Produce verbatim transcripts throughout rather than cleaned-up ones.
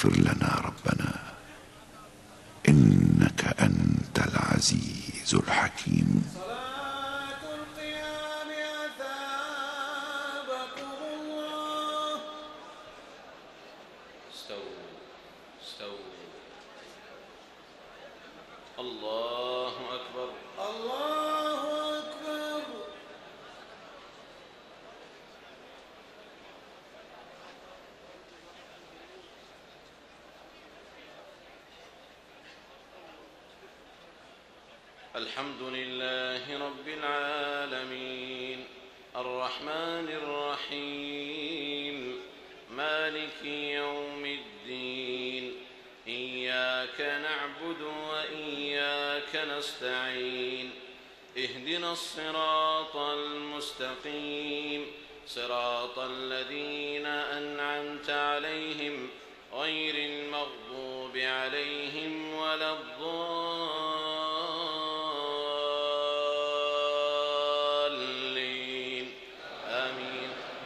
فاغفر لنا ربنا إنك أنت العزيز الحكيم. صلاة القيام أثابكم الله. استووا استووا. الله أكبر الله أكبر. الحمد لله رب العالمين الرحمن الرحيم مالك يوم الدين إياك نعبد وإياك نستعين اهدنا الصراط المستقيم صراط الذين أنعمت عليهم غير المغضوب عليهم ولا الضالين آمين.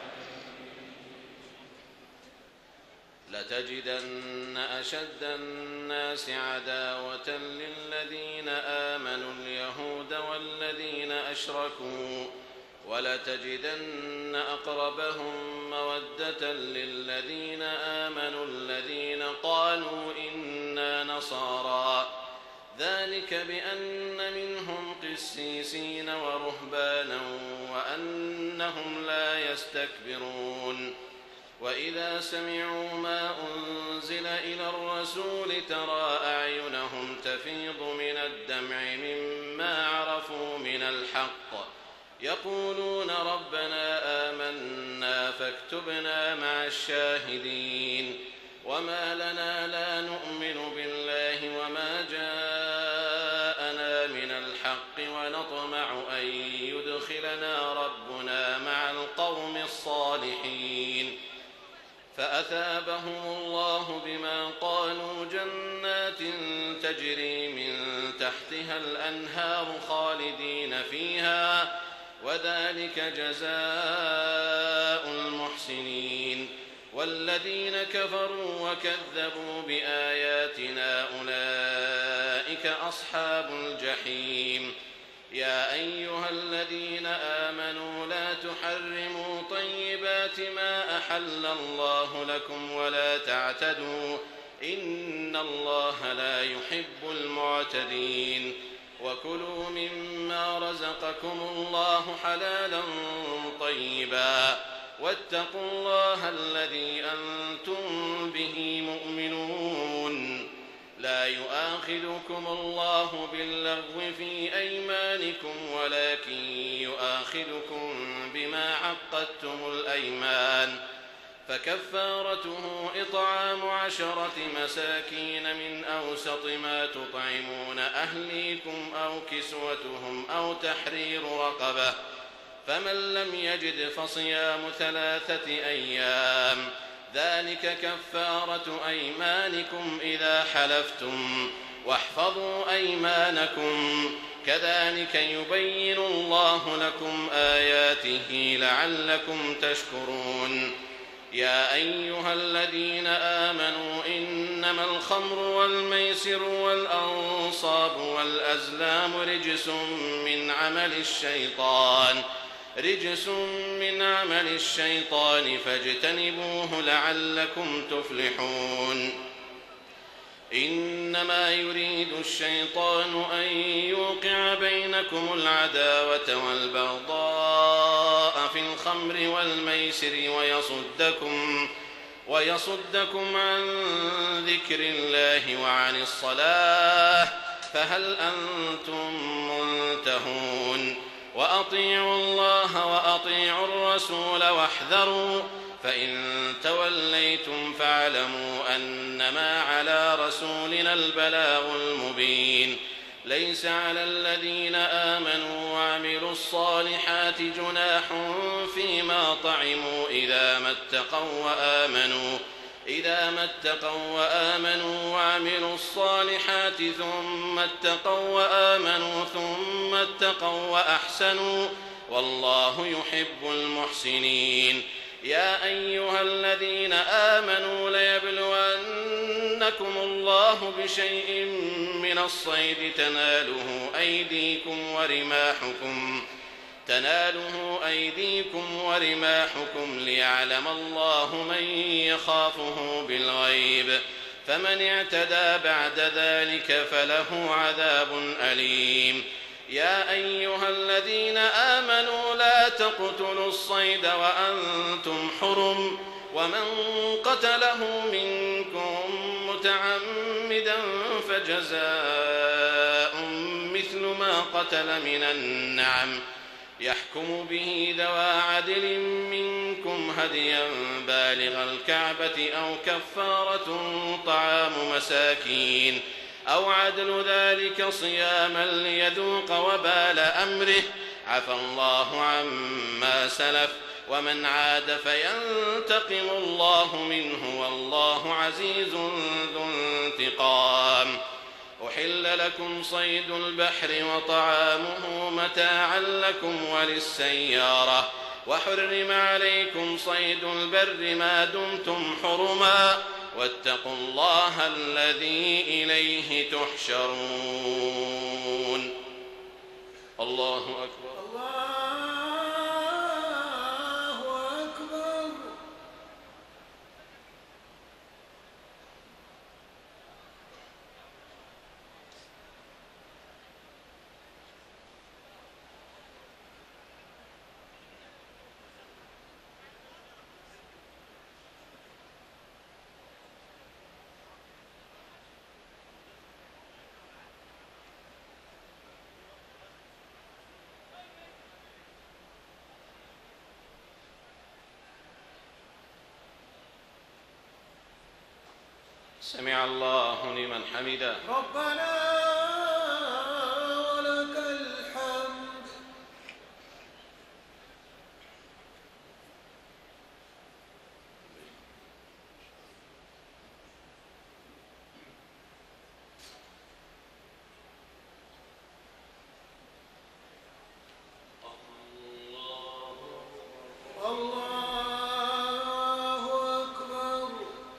لتجدن أشد الناس عداوة للذين آمنوا اليهود والذين أشركوا ولتجدن أقربهم مودة للذين آمنوا الذين قالوا إنا نصارى ذلك بأن منهم قسيسين ورهبانا وأنهم لا يستكبرون. وإذا سمعوا ما أنزل إلى الرسول ترى أعينهم تفيض من الدمع مما عرفوا من الحق يقولون ربنا آمنا فاكتبنا مع الشاهدين. وما لنا لا نؤمن بالله وما جاءنا من الحق ونطمع أن يدخلنا ربنا مع القوم الصالحين. فأثابهم الله بما قالوا جنات تجري من تحتها الأنهار خالدين فيها وذلك جزاء المحسنين. والذين كفروا وكذبوا بآياتنا أولئك أصحاب الجحيم. يا أيها الذين آمنوا لا تحرموا طيبات ما أحل الله لكم ولا تعتدوا إن الله لا يحب المعتدين. وكلوا مما رزقكم الله حلالا طيبا واتقوا الله الذي أنتم به مؤمنون. لا يؤاخذكم الله باللغو في أيمانكم ولكن يؤاخذكم بما عقدتم الأيمان. فكفارته إطعام عشرة مساكين من أوسط ما تطعمون أهليكم أو كسوتهم أو تحرير رقبة فمن لم يجد فصيام ثلاثة أيام ذلك كفارة أيمانكم إذا حلفتم واحفظوا أيمانكم كذلك يبين الله لكم آياته لعلكم تشكرون. يا أيها الذين آمنوا إنما الخمر والميسر والأنصاب والأزلام رجس من عمل الشيطان رجس من عمل الشيطان فاجتنبوه لعلكم تفلحون. إنما يريد الشيطان أن يوقع بينكم العداوة والبغضاء في الخمر والميسر ويصدكم ويصدكم عن ذكر الله وعن الصلاة فهل أنتم منتهون. وأطيعوا الله وأطيعوا الرسول واحذروا فإن توليتم فاعلموا أنما على رسولنا البلاغ المبين. ليس على الذين آمنوا وعملوا الصالحات جناح فيما طعموا إذا ما اتقوا وآمنوا إذا ما اتقوا وآمنوا وعملوا الصالحات ثم اتقوا وآمنوا ثم اتقوا وأحسنوا والله يحب المحسنين. يا أيها الذين آمنوا ليبلون ليبلونكم الله بشيء من الصيد تناله أيديكم ورماحكم تناله أيديكم ورماحكم ليعلم الله من يخافه بالغيب فمن اعتدى بعد ذلك فله عذاب أليم. يا أيها الذين آمنوا لا تقتلوا الصيد وأنتم حرم ومن قتله منكم متعمدا فجزاء مثل ما قتل من النعم يحكم به ذوى عدل منكم هديا بالغ الكعبة أو كفارة طعام مساكين أو عدل ذلك صياما ليذوق وبال أمره عفى الله عما سلف ومن عاد فينتقم الله منه والله عزيز ذو انتقام. أحل لكم صيد البحر وطعامه متاعا لكم وللسيارة وحرم عليكم صيد البر ما دمتم حرما واتقوا الله الذي إليه تحشرون. الله أكبر. الله أكبر. سمع الله لمن حمده. ربنا ولك الحمد. الله أكبر.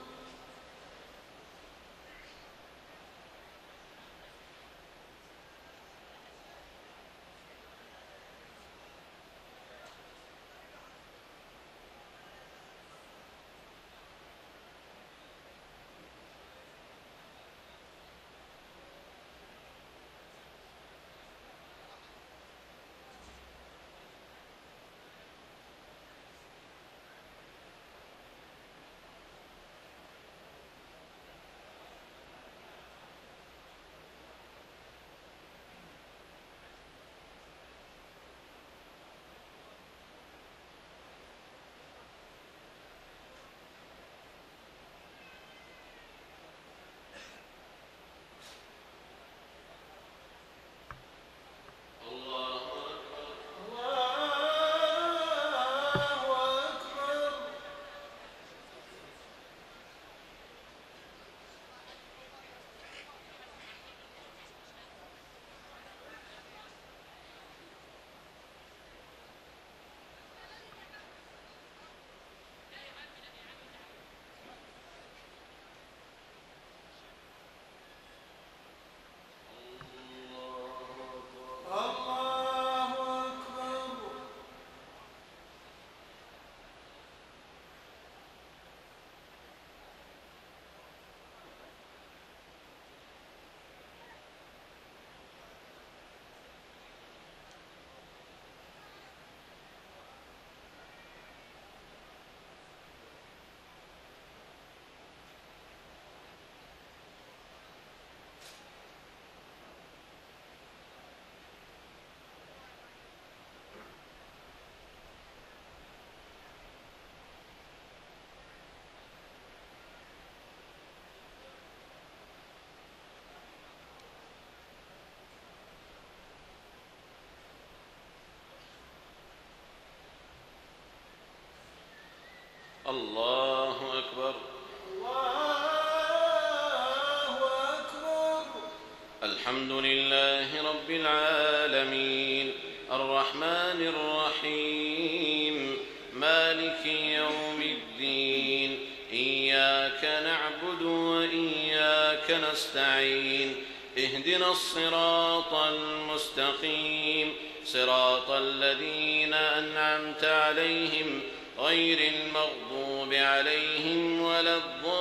الله أكبر. الله أكبر. الحمد لله رب العالمين الرحمن الرحيم مالك يوم الدين إياك نعبد نعبد وإياك نستعين اهدنا الصراط المستقيم صراط الذين أنعمت عليهم غير المغضوب عليهم ولا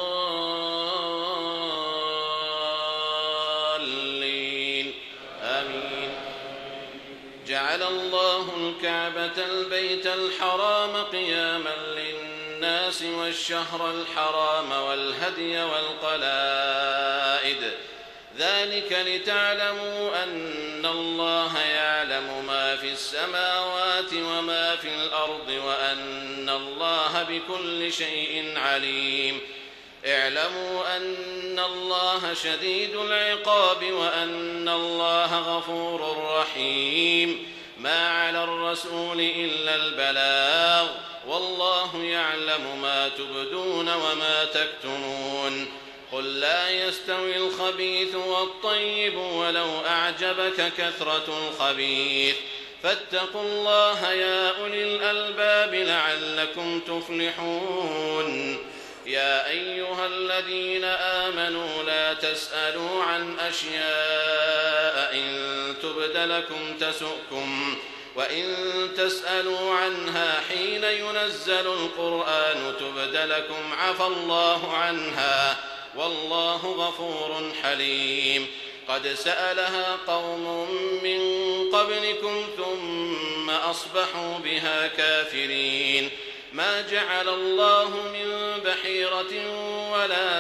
الضالين آمين. جعل الله الكعبة البيت الحرام قياما للناس والشهر الحرام والهدي والقلائد ذلك لتعلموا أن الله يعلم ما في السماوات وما في الأرض وأن الله بكل شيء عليم. اعلموا أن الله شديد العقاب وأن الله غفور رحيم. ما على الرسول إلا البلاغ والله يعلم ما تبدون وما تكتمون. قل لا يستوي الخبيث والطيب ولو أعجبك كثرة الخبيث فاتقوا الله يا أولي الألباب لعلكم تفلحون. يا أيها الذين آمنوا لا تسألوا عن أشياء إن تبد لكم تسؤكم وإن تسألوا عنها حين ينزل القرآن تبد لكم عفى الله عنها والله غفور حليم. قد سألها قوم من قبلكم ثم أصبحوا بها كافرين. ما جعل الله من بحيرة ولا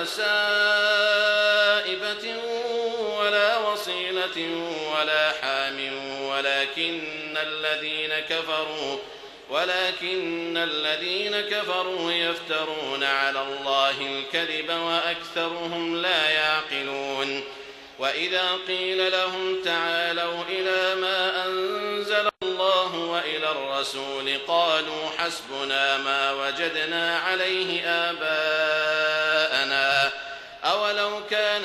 سائبة ولا وصيلة ولا حام ولكن الذين كفروا ولكن الذين كفروا يفترون على الله الكذب وأكثرهم لا يعقلون. وإذا قيل لهم تعالوا إلى ما أنزل الله وإلى الرسول قالوا حسبنا ما وجدنا عليه آباءنا أولو كان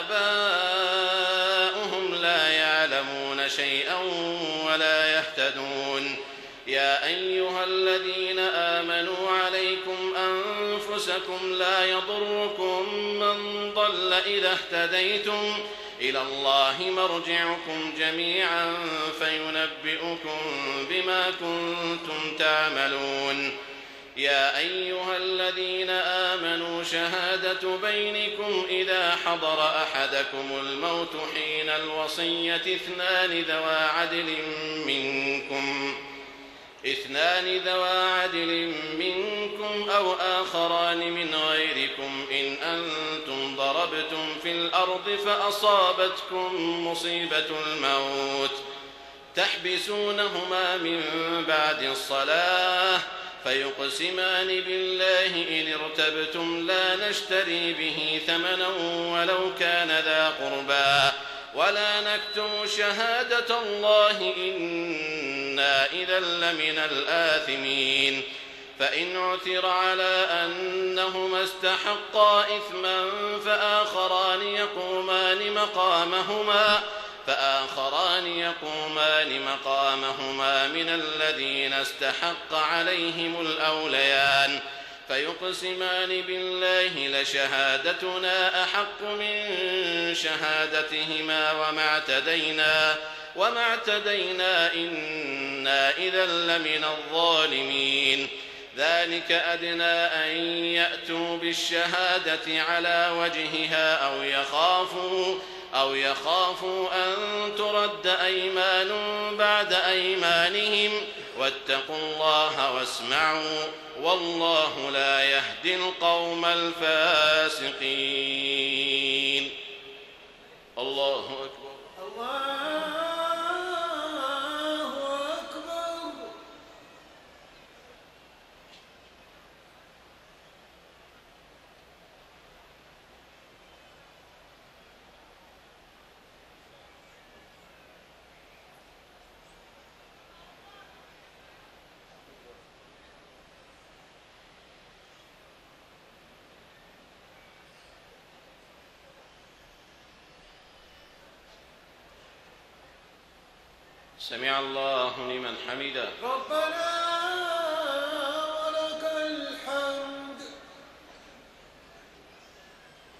آباؤهم لا يعلمون شيئا ولا يهتدون. يا أيها الذين آمنوا عليكم أنفسكم لا يضركم من ضل إذا اهتديتم إلى الله مرجعكم جميعا فينبئكم بما كنتم تعملون. يا أيها الذين آمنوا شهادة بينكم إذا حضر أحدكم الموت حين الوصية اثنان ذوى عدل منكم اثنان ذوى عدل منكم أو آخران من غيركم إن أنتم ضربتم في الأرض فأصابتكم مصيبة الموت تحبسونهما من بعد الصلاة فيقسمان بالله إن ارتبتم لا نشتري به ثمنا ولو كان ذا قربى ولا نكتم شهادة الله إنا إذا لمن الآثمين. فإن عثر على أنهما استحقا إثما فآخران يقومان مقامهما فآخران يقومان مقامهما من الذين استحق عليهم الأوليان فيقسمان بالله لشهادتنا أحق من شهادتهما وما اعتدينا وما اعتدينا إنا إذا لمن الظالمين. ذلك أدنى أن يأتوا بالشهادة على وجهها أو يخافوا أو يخافوا أن ترد أيمان بعد أيمانهم واتقوا الله واسمعوا والله لا يهدي القوم الفاسقين. الله أكبر. الله أكبر. سمع الله لمن حمده. ربنا ولك الحمد.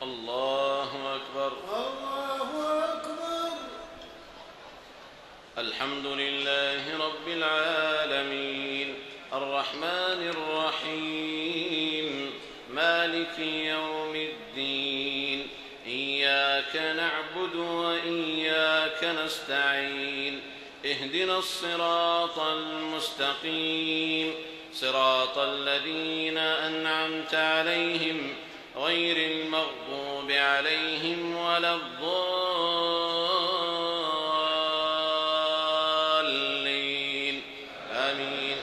الله أكبر. الله أكبر. الحمد لله رب العالمين الرحمن الرحيم مالك يوم الدين إياك نعبد وإياك نستعين اهدنا الصراط المستقيم صراط الذين أنعمت عليهم غير المغضوب عليهم ولا الضالين آمين.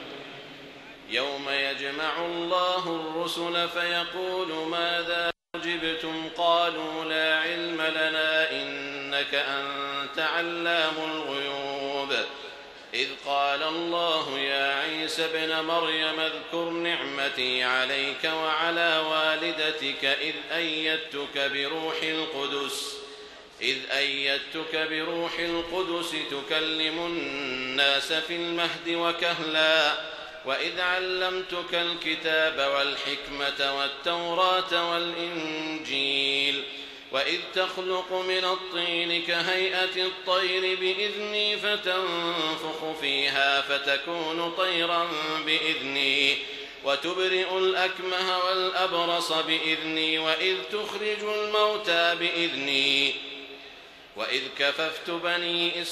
يوم يجمع الله الرسل فيقول ماذا أجبتم قالوا لا علم لنا إنك أنت علام الغيوب. إذ قال الله يا عيسى ابن مريم اذكر نعمتي عليك وعلى والدتك إذ أيدتك بروح القدس إذ أيدتك بروح القدس تكلم الناس في المهد وكهلا وإذ علمتك الكتاب والحكمة والتوراة والإنجيل وإذ تخلق من الطين كهيئة الطير بإذني فتنفخ فيها فتكون طيرا بإذني وتبرئ الأكمه والأبرص بإذني وإذ تخرج الموتى بإذني وإذ كففت بني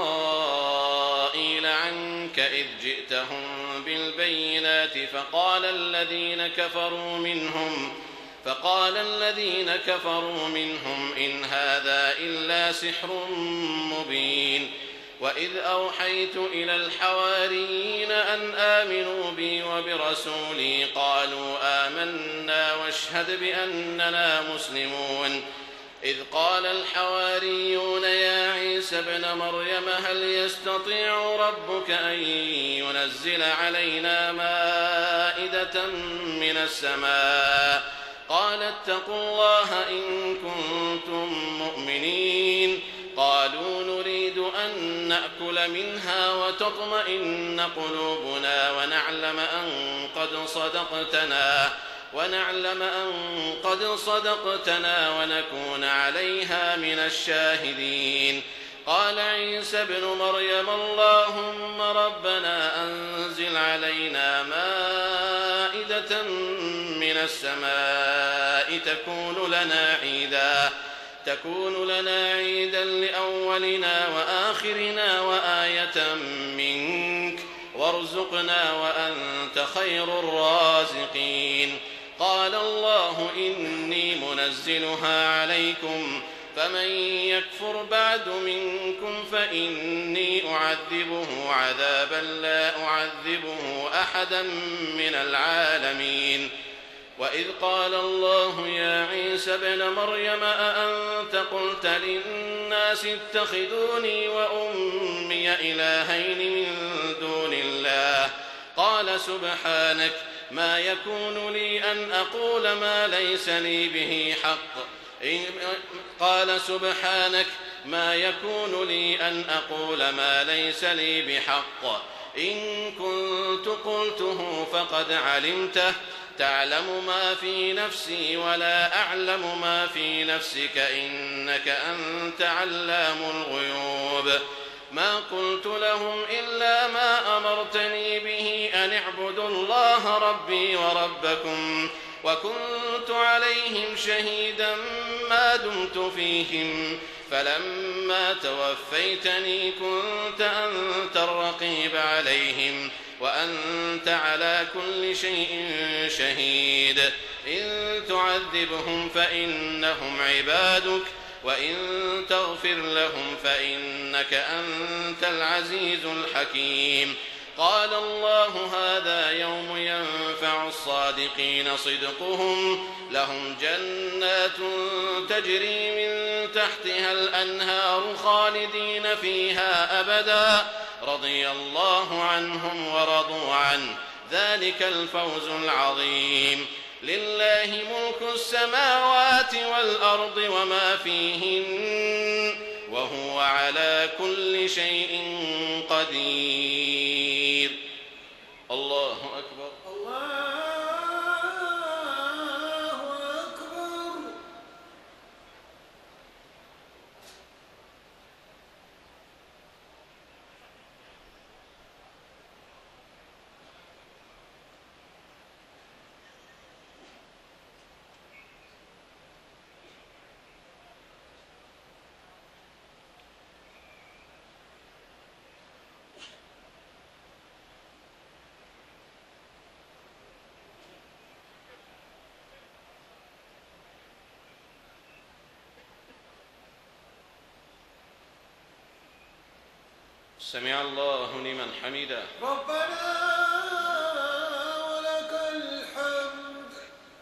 إسرائيل عنك إذ جئتهم بالبينات فقال الذين كفروا منهم فقال الذين كفروا منهم إن هذا إلا سحر مبين. وإذ أوحيت إلى الحواريين أن آمنوا بي وبرسولي قالوا آمنا واشهد بأننا مسلمون. إذ قال الحواريون يا عيسى ابن مريم هل يستطيع ربك أن ينزل علينا مائدة من السماء قال اتقوا الله إن كنتم مؤمنين. قالوا نريد أن نأكل منها وتطمئن قلوبنا ونعلم أن قد صدقتنا ونعلم أن قد صدقتنا ونكون عليها من الشاهدين. قال عيسى ابن مريم اللهم ربنا أنزل علينا مائدة من السماء تكون لنا عيدا تكون لنا عيدا لأولنا وآخرنا وآية منك وارزقنا وأنت خير الرازقين. قال الله إني منزلها عليكم فمن يكفر بعد منكم فإني أعذبه عذابا لا أعذبه أحدا من العالمين. وإذ قال الله يا عيسى ابن مريم أأنت قلت للناس اتخذوني وأمي إلهين من دون الله قال سبحانك ما يكون لي أن أقول ما ليس لي به حق قال سبحانك ما يكون لي أن أقول ما ليس لي بحق إن كنت قلته فقد علمته تعلم ما في نفسي ولا أعلم ما في نفسك إنك أنت علام الغيوب. ما قلت لهم إلا ما أمرتني به أن اعبدوا الله ربي وربكم وكنت عليهم شهيدا ما دمت فيهم فلما توفيتني كنت أنت الرقيب عليهم وأنت على كل شيء شهيد. إن تعذبهم فإنهم عبادك وإن تغفر لهم فإنك أنت العزيز الحكيم. قال الله هذا يوم ينفع الصادقين صدقهم لهم جنات تجري من تحتها الأنهار خالدين فيها أبدا رضي الله عنهم ورضوا عنه ذلك الفوز العظيم. لله ملك السماوات والأرض وما فيهن وهو على كل شيء قدير. الله أكبر. الله أكبر. سمع الله لمن حمده. ربنا ولك الحمد.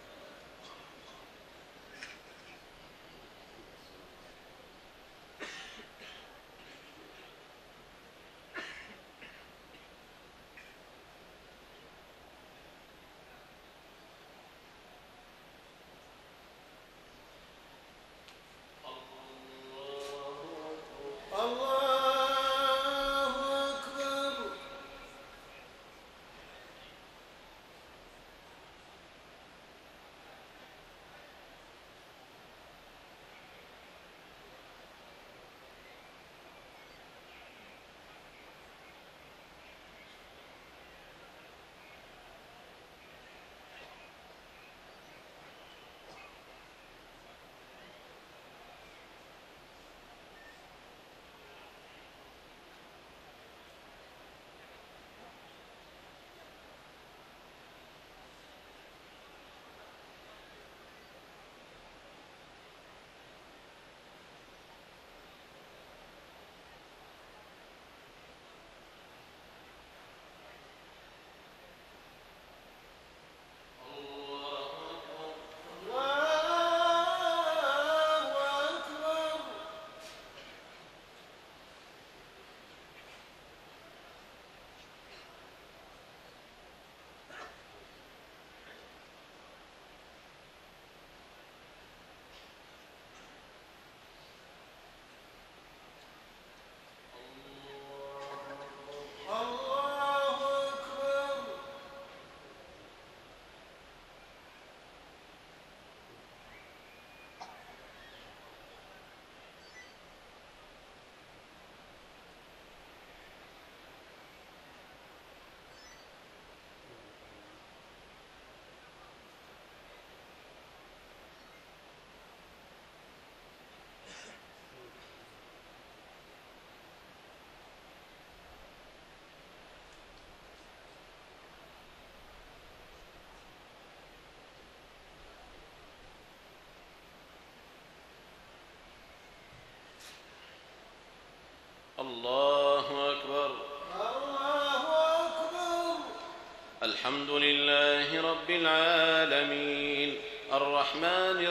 الله أكبر. الله أكبر. الحمد لله رب العالمين الرحمن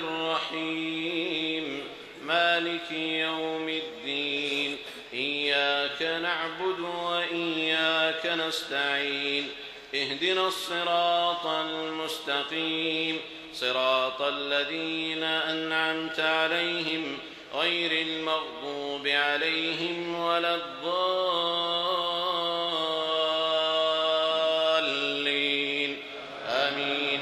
الرحيم مالك يوم الدين إياك نعبد وإياك نستعين اهدنا الصراط المستقيم صراط الذين أنعمت عليهم غير المغضوب عليهم ولا الضالين آمين.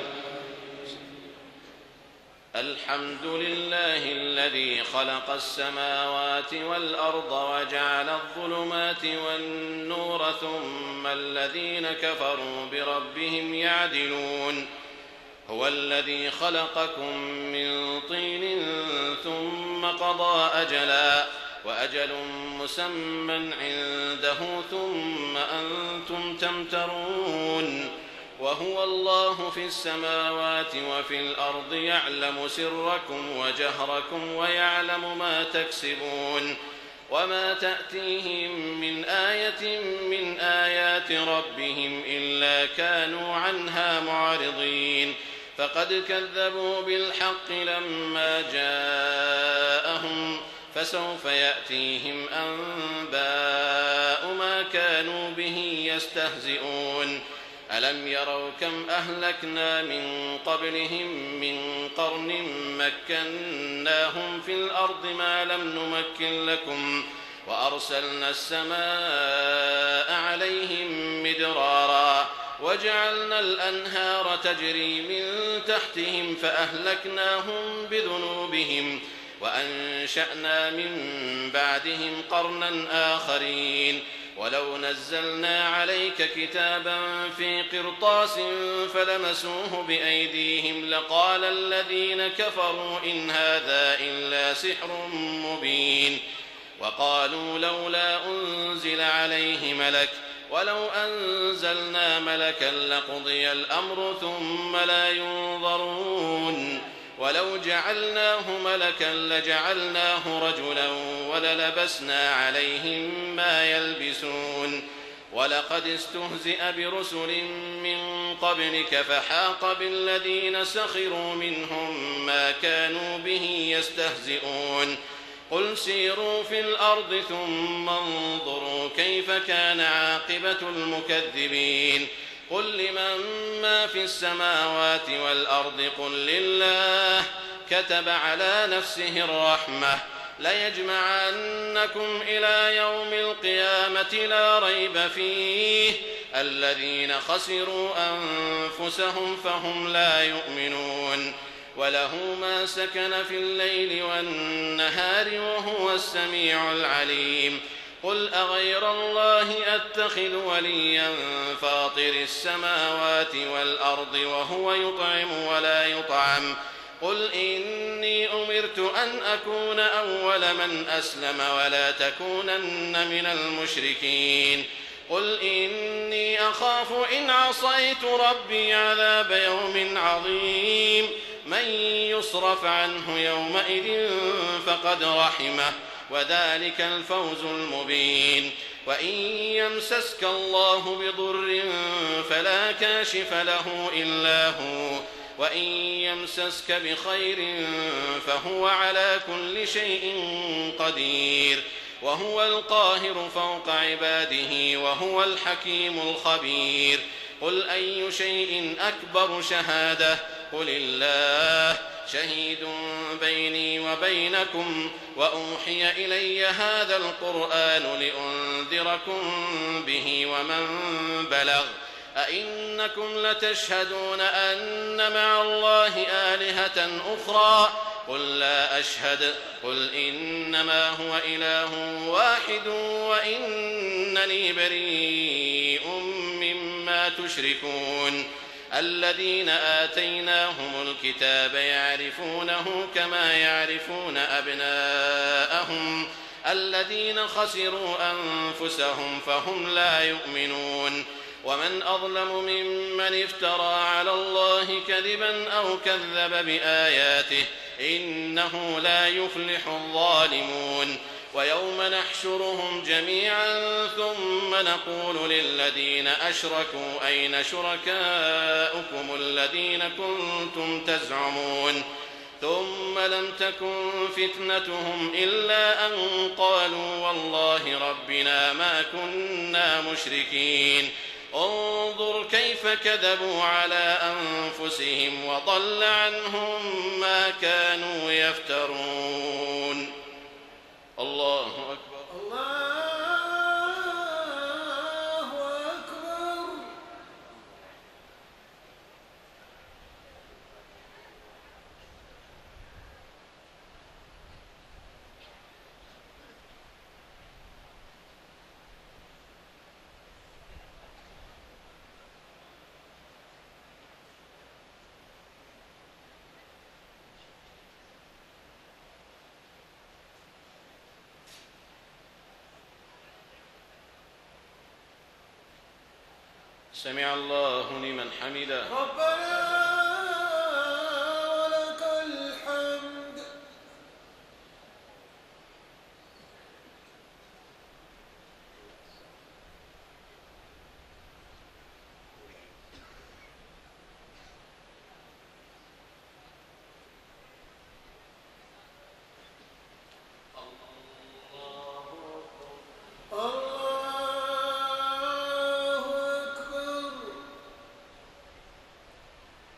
الحمد لله الذي خلق السماوات والأرض وجعل الظلمات والنور ثم الذين كفروا بربهم يعدلون. هو الذي خلقكم من طين ثم قضى أجلا وأجل مسمى عنده ثم أنتم تمترون. وهو الله في السماوات وفي الأرض يعلم سركم وجهركم ويعلم ما تكسبون. وما تأتيهم من آية من آيات ربهم إلا كانوا عنها معرضين. فقد كذبوا بالحق لما جاءهم فسوف يأتيهم أنباء ما كانوا به يستهزئون. ألم يروا كم أهلكنا من قبلهم من قرن مكناهم في الأرض ما لم نمكن لكم وأرسلنا السماء عليهم مدرارا وجعلنا الأنهار تجري من تحتهم فأهلكناهم بذنوبهم وأنشأنا من بعدهم قرنا آخرين. ولو نزلنا عليك كتابا في قرطاس فلمسوه بأيديهم لقال الذين كفروا إن هذا إلا سحر مبين. وقالوا لولا أنزل عليه ملك ولو أنزلنا ملكا لقضي الأمر ثم لا ينظرون. ولو جعلناه ملكا لجعلناه رجلا وللبسنا عليهم ما يلبسون ولقد استهزئ برسل من قبلك فحاق بالذين سخروا منهم ما كانوا به يستهزئون قل سيروا في الأرض ثم انظروا كيف كان عاقبة المكذبين قل لمن ما في السماوات والأرض قل لله كتب على نفسه الرحمة ليجمعنكم إلى يوم القيامة لا ريب فيه الذين خسروا أنفسهم فهم لا يؤمنون وله ما سكن في الليل والنهار وهو السميع العليم قل أغير الله أتخذ وليا فاطر السماوات والأرض وهو يطعم ولا يطعم قل إني أمرت أن أكون أول من أسلم ولا تكونن من المشركين قل إني أخاف إن عصيت ربي عذاب يوم عظيم من يصرف عنه يومئذ فقد رحمه وذلك الفوز المبين وإن يمسسك الله بضر فلا كاشف له إلا هو وإن يمسسك بخير فهو على كل شيء قدير وهو القاهر فوق عباده وهو الحكيم الخبير قل أي شيء أكبر شهادة قل الله شهيد بيني وبينكم وأوحي إلي هذا القرآن لأنذركم به ومن بلغ أئنكم لتشهدون أن مع الله آلهة أخرى قل لا أشهد قل إنما هو إله واحد وإنني بريء مما تشركون الذين آتيناهم الكتاب يعرفونه كما يعرفون أبناءهم الذين خسروا أنفسهم فهم لا يؤمنون ومن أظلم ممن افترى على الله كذبا أو كذب بآياته إنه لا يفلح الظالمون ويوم نحشرهم جميعا ثم نقول للذين أشركوا أين شركاؤكم الذين كنتم تزعمون ثم لم تكن فتنتهم إلا أن قالوا والله ربنا ما كنا مشركين انظر كيف كذبوا على أنفسهم وضل عنهم ما كانوا يفترون الله أكبر الله أكبر سمع الله لمن حمده ربنا ولك الحمد الله أكبر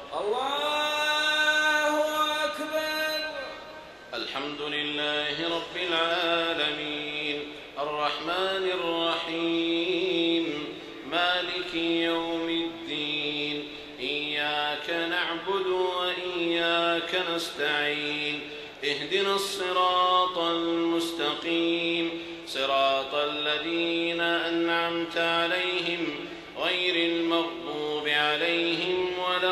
الله أكبر. الحمد لله رب العالمين الرحمن الرحيم مالك يوم الدين إياك نعبد وإياك نستعين اهدنا الصراط المستقيم صراط الذين أنعمت عليهم غير المغضوب عليهم ولا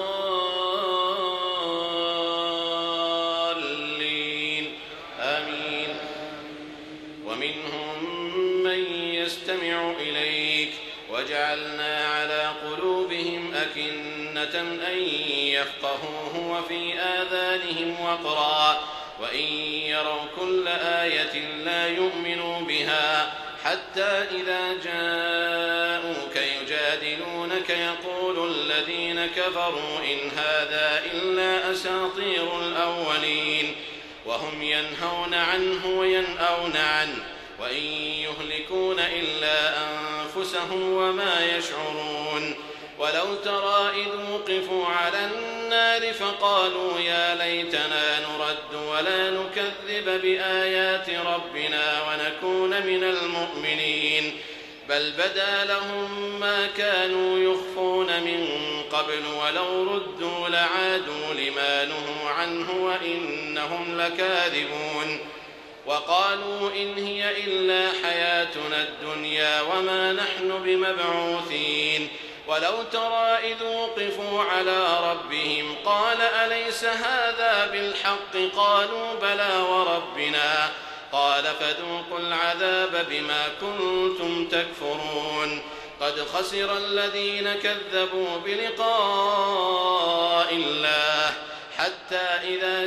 الضالين آمين. ومنهم من يستمع إليك وجعلنا على قلوبهم أكنة أن يفقهوه وفي آذانهم وقرا وإن يروا كل آية لا يؤمنوا بها حتى إذا جاءوك يجادلونك يقول الذين كفروا إن هذا إلا أساطير الأولين وهم ينهون عنه وينأون عنه وإن يهلكون إلا أنفسهم وما يشعرون. ولو ترى إذ وقفوا على النار فقالوا يا ليتنا نرد ولا نكذب بآيات ربنا ونكون من المؤمنين بل بدا لهم ما كانوا يخفون من قبل ولو ردوا لعادوا لما نهوا عنه وإنهم لكاذبون. وقالوا إن هي إلا حياتنا الدنيا وما نحن بمبعوثين. ولو ترى إذ وقفوا على ربهم قال أليس هذا بالحق قالوا بلى وربنا قال فذوقوا العذاب بما كنتم تكفرون. قد خسر الذين كذبوا بلقاء الله حتى إذا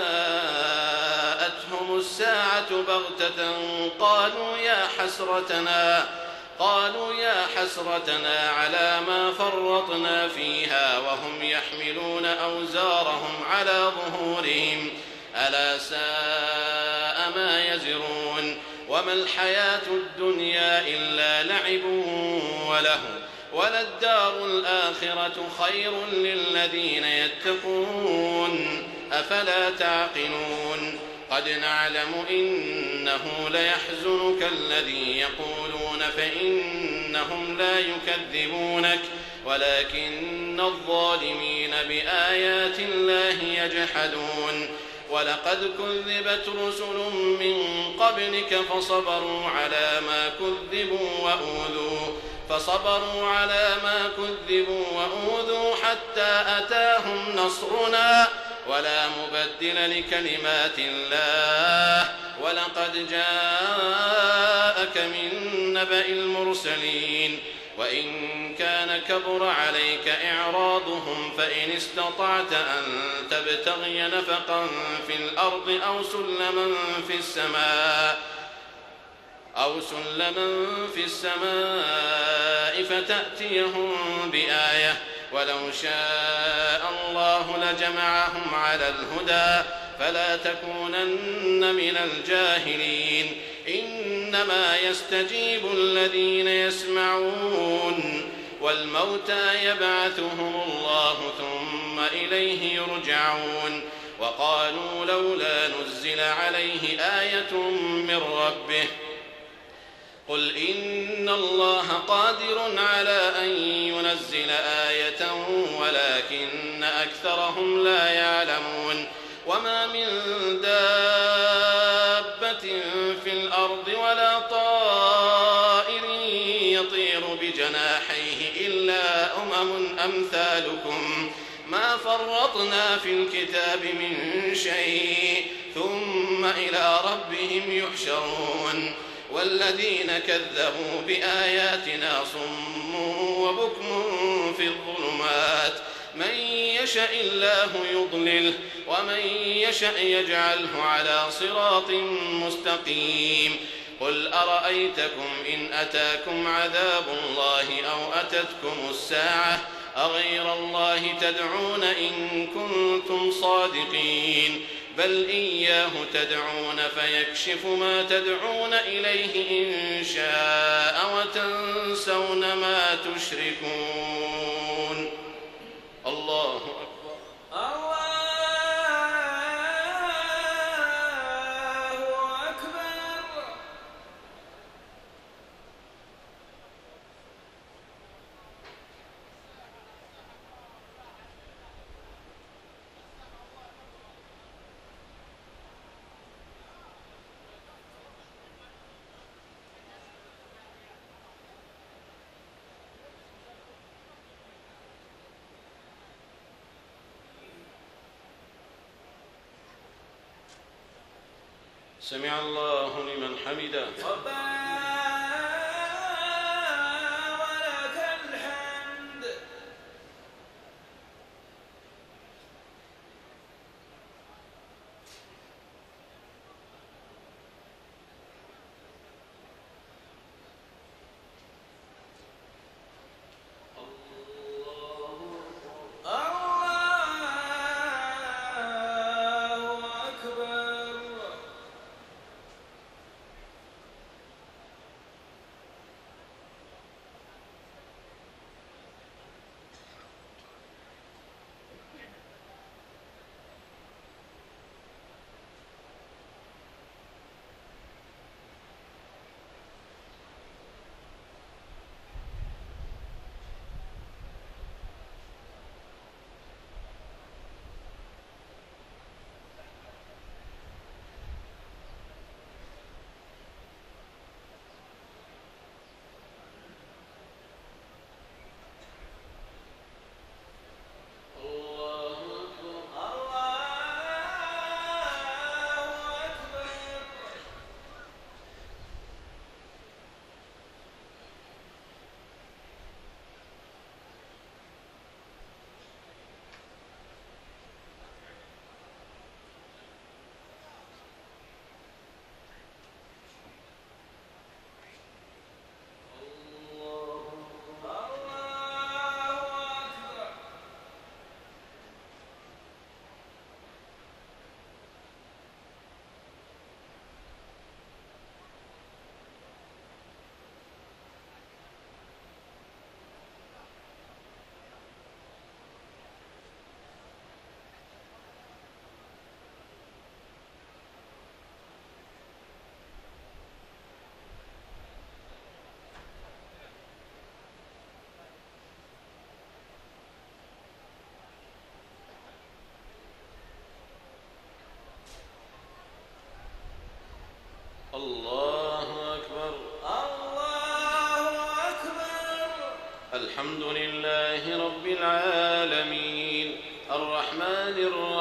جاءتهم الساعة بغتة قالوا يا حسرتنا قالوا يا حسرتنا على ما فرطنا فيها وهم يحملون أوزارهم على ظهورهم ألا ساء ما يزرون. وما الحياة الدنيا إلا لعب وله وللدار الآخرة خير للذين يتقون أفلا تعقلون. قد نعلم إنه ليحزنك الذي يقولون فإنهم لا يكذبونك ولكن الظالمين بآيات الله يجحدون. ولقد كذبت رسل من قبلك فصبروا على ما كذبوا وأوذوا فصبروا على ما كذبوا وأوذوا حتى أتاهم نصرنا ولا مبدل لكلمات الله ولقد جاءك من نبأ المرسلين. وإن كان كبر عليك إعراضهم فإن استطعت أن تبتغي نفقا في الأرض أو سلما في السماء أو سلما في السماء فتأتيهم بآية ولو شاء الله لجمعهم على الهدى فلا تكونن من الجاهلين. إنما يستجيب الذين يسمعون والموتى يبعثهم الله ثم إليه يرجعون. وقالوا لولا نزل عليه آية من ربه قل إن الله قادر على أن ينزل آية ولكن أكثرهم لا يعلمون. وما من دابة في الأرض ولا طائر يطير بجناحيه إلا أمم أمثالكم ما فرطنا في الكتاب من شيء ثم إلى ربهم يحشرون. والذين كذبوا بآياتنا صم وبكم في الظلمات من يشأ الله يضلله ومن يشأ يجعله على صراط مستقيم. قل أرأيتكم إن أتاكم عذاب الله أو أتتكم الساعة أغير الله تدعون إن كنتم صادقين بل إياه تدعون فيكشف ما تدعون إليه إن شاء وتنسون ما تشركون. الله أكبر. الله أكبر. سمع الله لمن حمده. ربنا ولك الحمد. الله أكبر. الله أكبر. الحمد لله رب العالمين الرحمن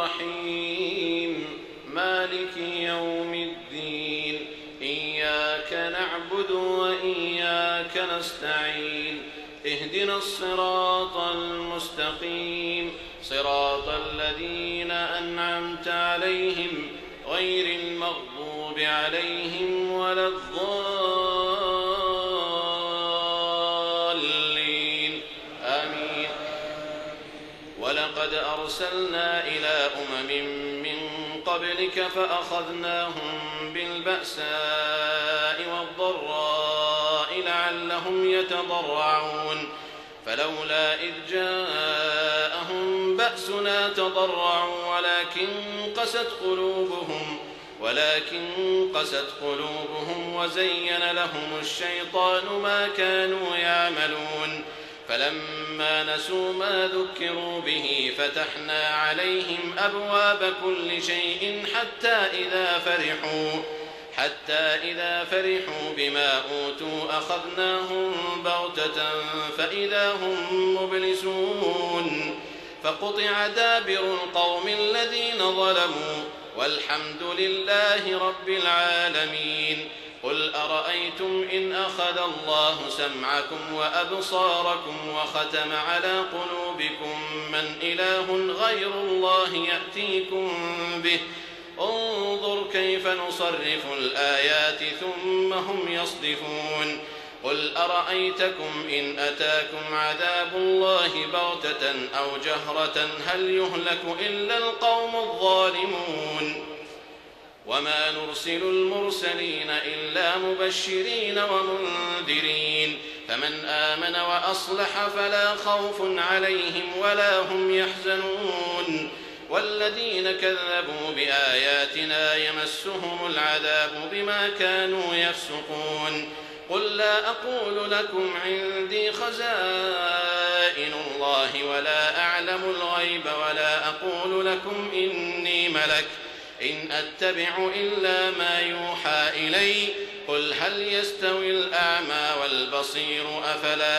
الرحيم مالك يوم الدين إياك نعبد وإياك نستعين اهدنا الصراط المستقيم صراط الذين أنعمت عليهم غير المغضوب عليهم ولا الضالين آمين. ولقد أرسلنا إلى أمم من قبلك فأخذناهم بالبأساء والضراء لعلهم يتضرعون فلولا إذ جاءهم بأسنا تضرعوا ولكن قست قلوبهم ولكن قست قلوبهم وزين لهم الشيطان ما كانوا يعملون فلما نسوا ما ذكروا به فتحنا عليهم أبواب كل شيء حتى إذا فرحوا حتى إذا فرحوا بما أوتوا أخذناهم بغتة فإذا هم مبلسون فقطع دابر القوم الذين ظلموا والحمد لله رب العالمين. قل أرأيتم إن أخذ الله سمعكم وأبصاركم وختم على قلوبكم من إله غير الله يأتيكم به انظر كيف نصرف الآيات ثم هم يصدفون. قل أرأيتكم إن أتاكم عذاب الله بغتة أو جهرة هل يهلك إلا القوم الظالمون وما نرسل المرسلين إلا مبشرين ومنذرين فمن آمن وأصلح فلا خوف عليهم ولا هم يحزنون والذين كذبوا بآياتنا يمسهم العذاب بما كانوا يفسقون قل لا أقول لكم عندي خزائن الله ولا أعلم الغيب ولا أقول لكم إني ملك إن أتبع إلا ما يوحى إلي قل هل يستوي الأعمى والبصير أفلا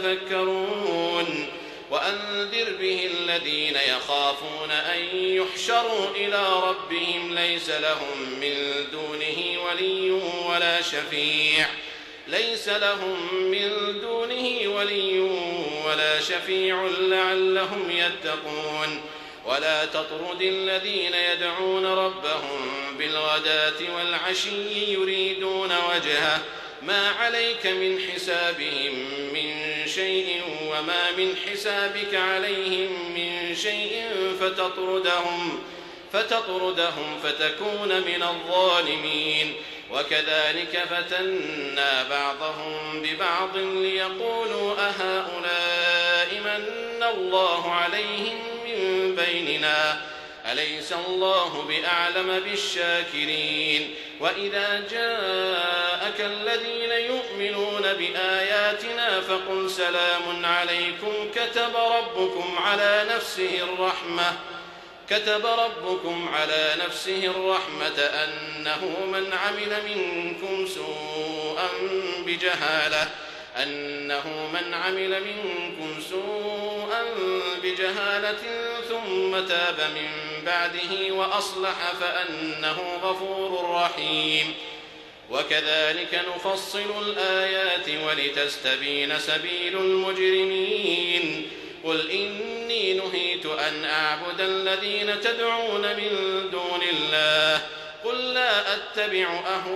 تتفكرون وأنذر به الذين يخافون أن يحشروا إلى ربهم ليس لهم من دونه ولي ولا شفيع ليس لهم من دونه ولي ولا شفيع لعلهم يتقون ولا تطرد الذين يدعون ربهم بالغداة والعشي يريدون وجهه ما عليك من حسابهم من شيء وما من حسابك عليهم من شيء فتطردهم فتطردهم فتكون من الظالمين وكذلك فتنا بعضهم ببعض ليقولوا أهؤلاء من الله عليهم من بيننا أليس الله بأعلم بالشاكرين وإذا جاءك الذين يؤمنون بآياتنا فقل سلام عليكم كتب ربكم على نفسه الرحمة كتب ربكم على نفسه الرحمة أنه من عمل منكم سوءا بجهالة أنه من عمل منكم سوءا بجهالة ثم تاب من بعده وأصلح فأنه غفور رحيم وكذلك نفصل الآيات ولتستبين سبيل المجرمين قل إني نهيت أن أعبد الذين تدعون من دون الله قل لا أتبع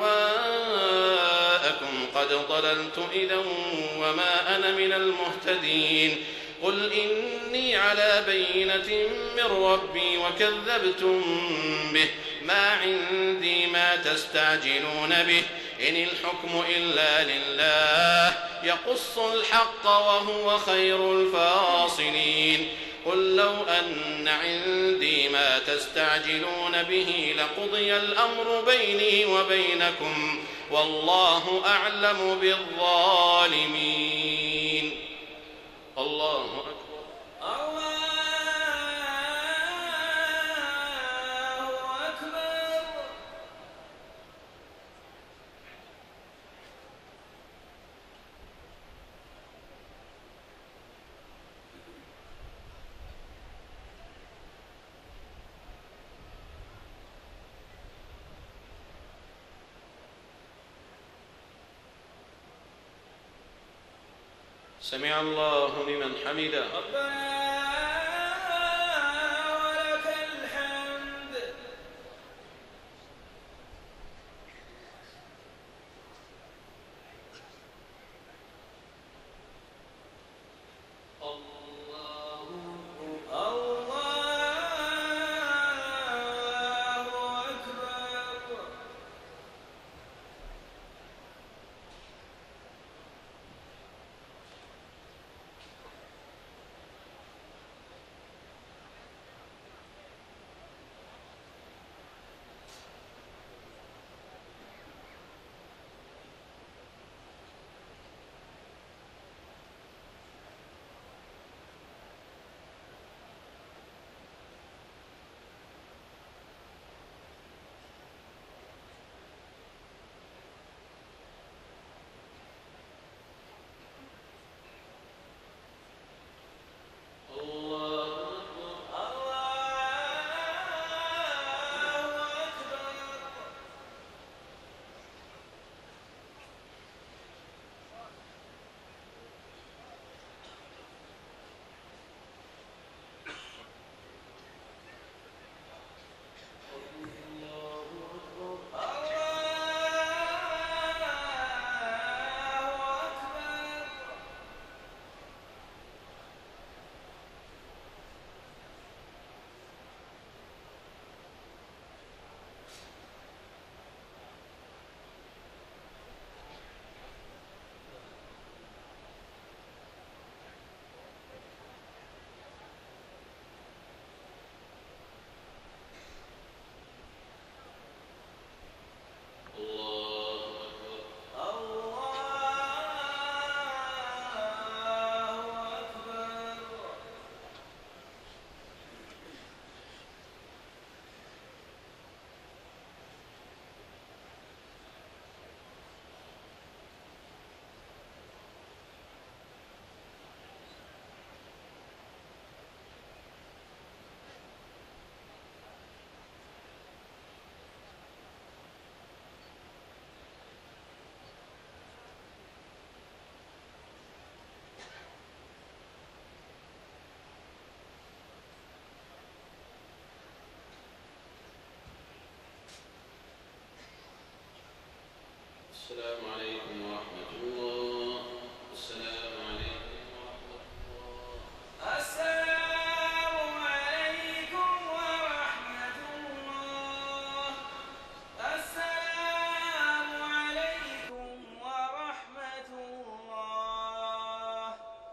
أهواءكم قد ضللت إذا وما أنا من المهتدين قل إني على بينة من ربي وكذبتم به ما عندي ما تستعجلون به إن الحكم إلا لله يقص الحق وهو خير الفاصلين قل لو أن عندي ما تستعجلون به لقضي الأمر بيني وبينكم والله أعلم بالظالمين الله أكبر الله أكبر سمع الله لمن حمده ربنا ولك الحمد الله أكبر السلام عليكم ورحمة الله. السلام عليكم ورحمة الله. السلام عليكم ورحمة الله. السلام عليكم ورحمة الله.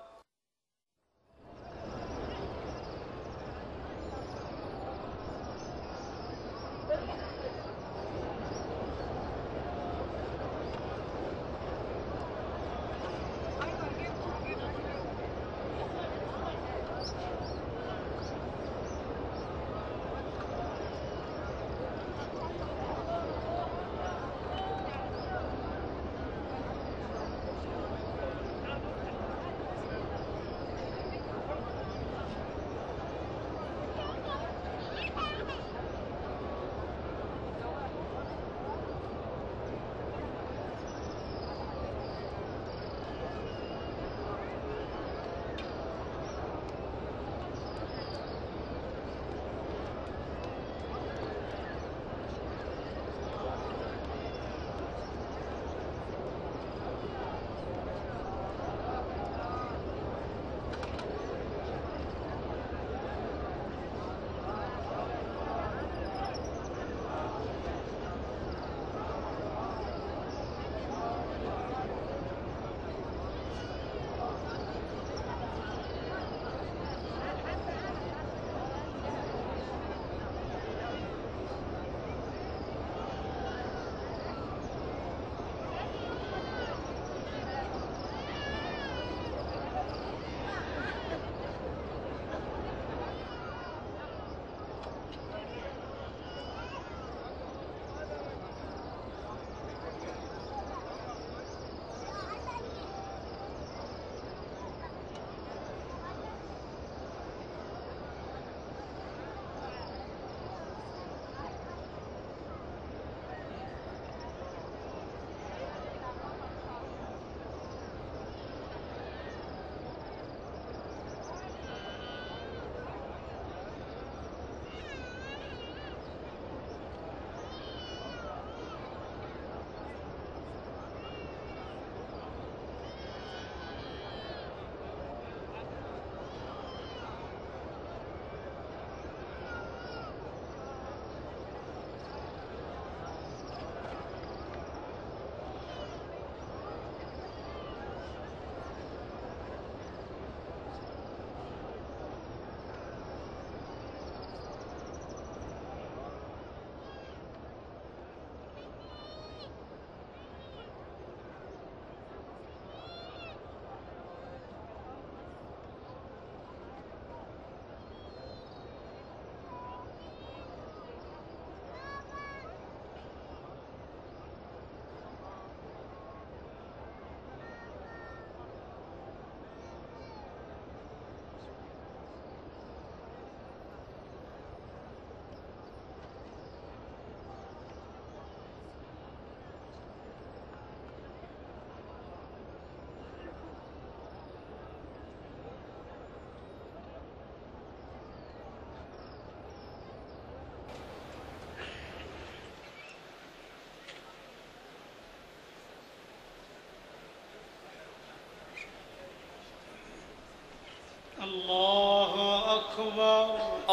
الله أكبر.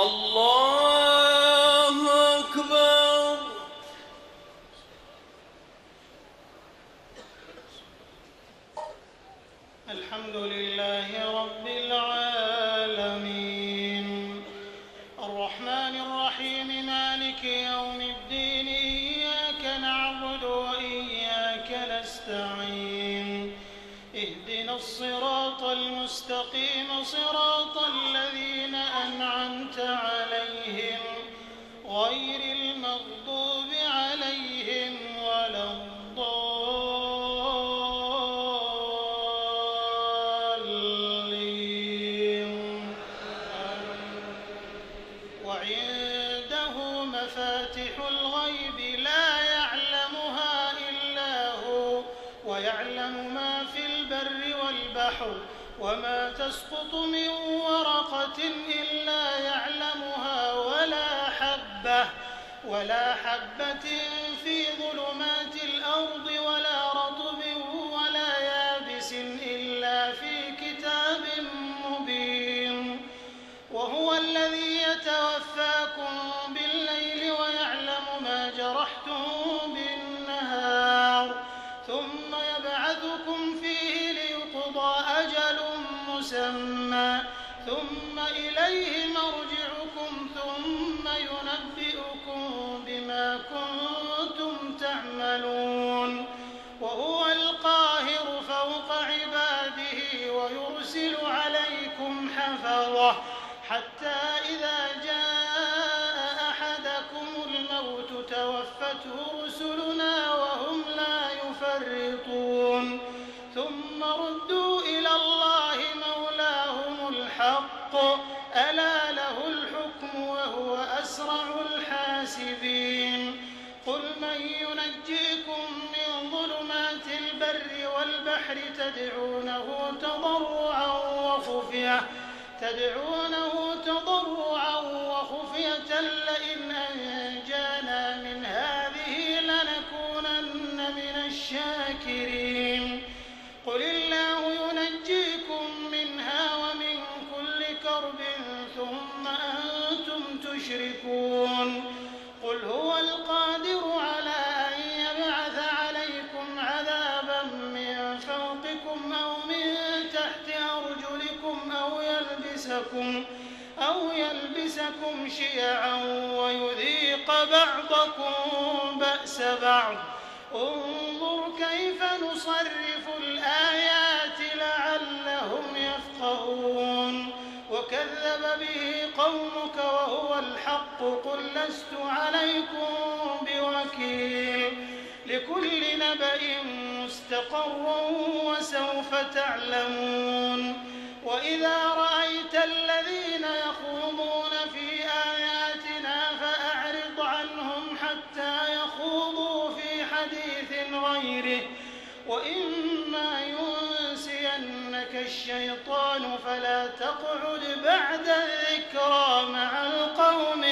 الله أكبر. الحمد لله رب العالمين الرحمن الرحيم مالك يوم الدين إياك نعبد وإياك نستعين اهدنا الصراط المستقيم صراط الذين أنعمت عليهم غير المغضوب عليهم ولا الضالين. وعنده مفاتح الغيب لا يعلمها إلا هو ويعلم ما في البر والبحر وما تسقط من ورقة إلا يعلمها ولا حبة ولا حبة في ظلمات الأرض ولا ينجيكم من ظلمات البر والبحر تدعونه تضرعا وخفية تدعونه تضرعا وخفية لئن أنجانا من هذه لنكونن من الشاكرين قل الله ينجيكم منها ومن كل كرب ثم أنتم تشركون قل هو القادر على أن يبعث عليكم عذابا من فوقكم أو من تحت أرجلكم أو يلبسكم أو يلبسكم شيعا ويذيق بعضكم بأس بعض انظر كيف نصرف الآيات لعلهم يفقهون وكذب به قومك وهو الحق قل لست عليكم بوكيل لكل نبأ مستقر وسوف تعلمون وإذا رأيت الذين يخوضون في آياتنا فأعرض عنهم حتى يخوضوا في حديث غيره وإما ينسينك الشيطان فلا تقعد بعد الذكرى مع القوم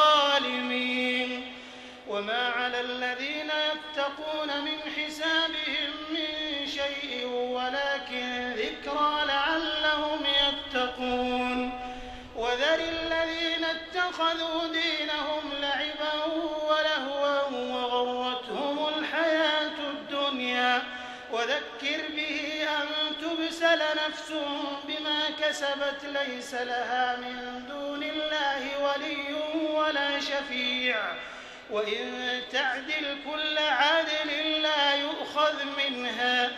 الظالمين وما على الذين يتقون من حسابهم من شيء ولكن ذكرى لعلهم يتقون وذر الذين اتخذوا دينهم لعبا ولهوا وغرتهم الحياة الدنيا وذكر به أن تبسل نفس بما كسبت ليس لها من دون الله ولي ولا شفيع وإن تعدل كل عدل لا يؤخذ منها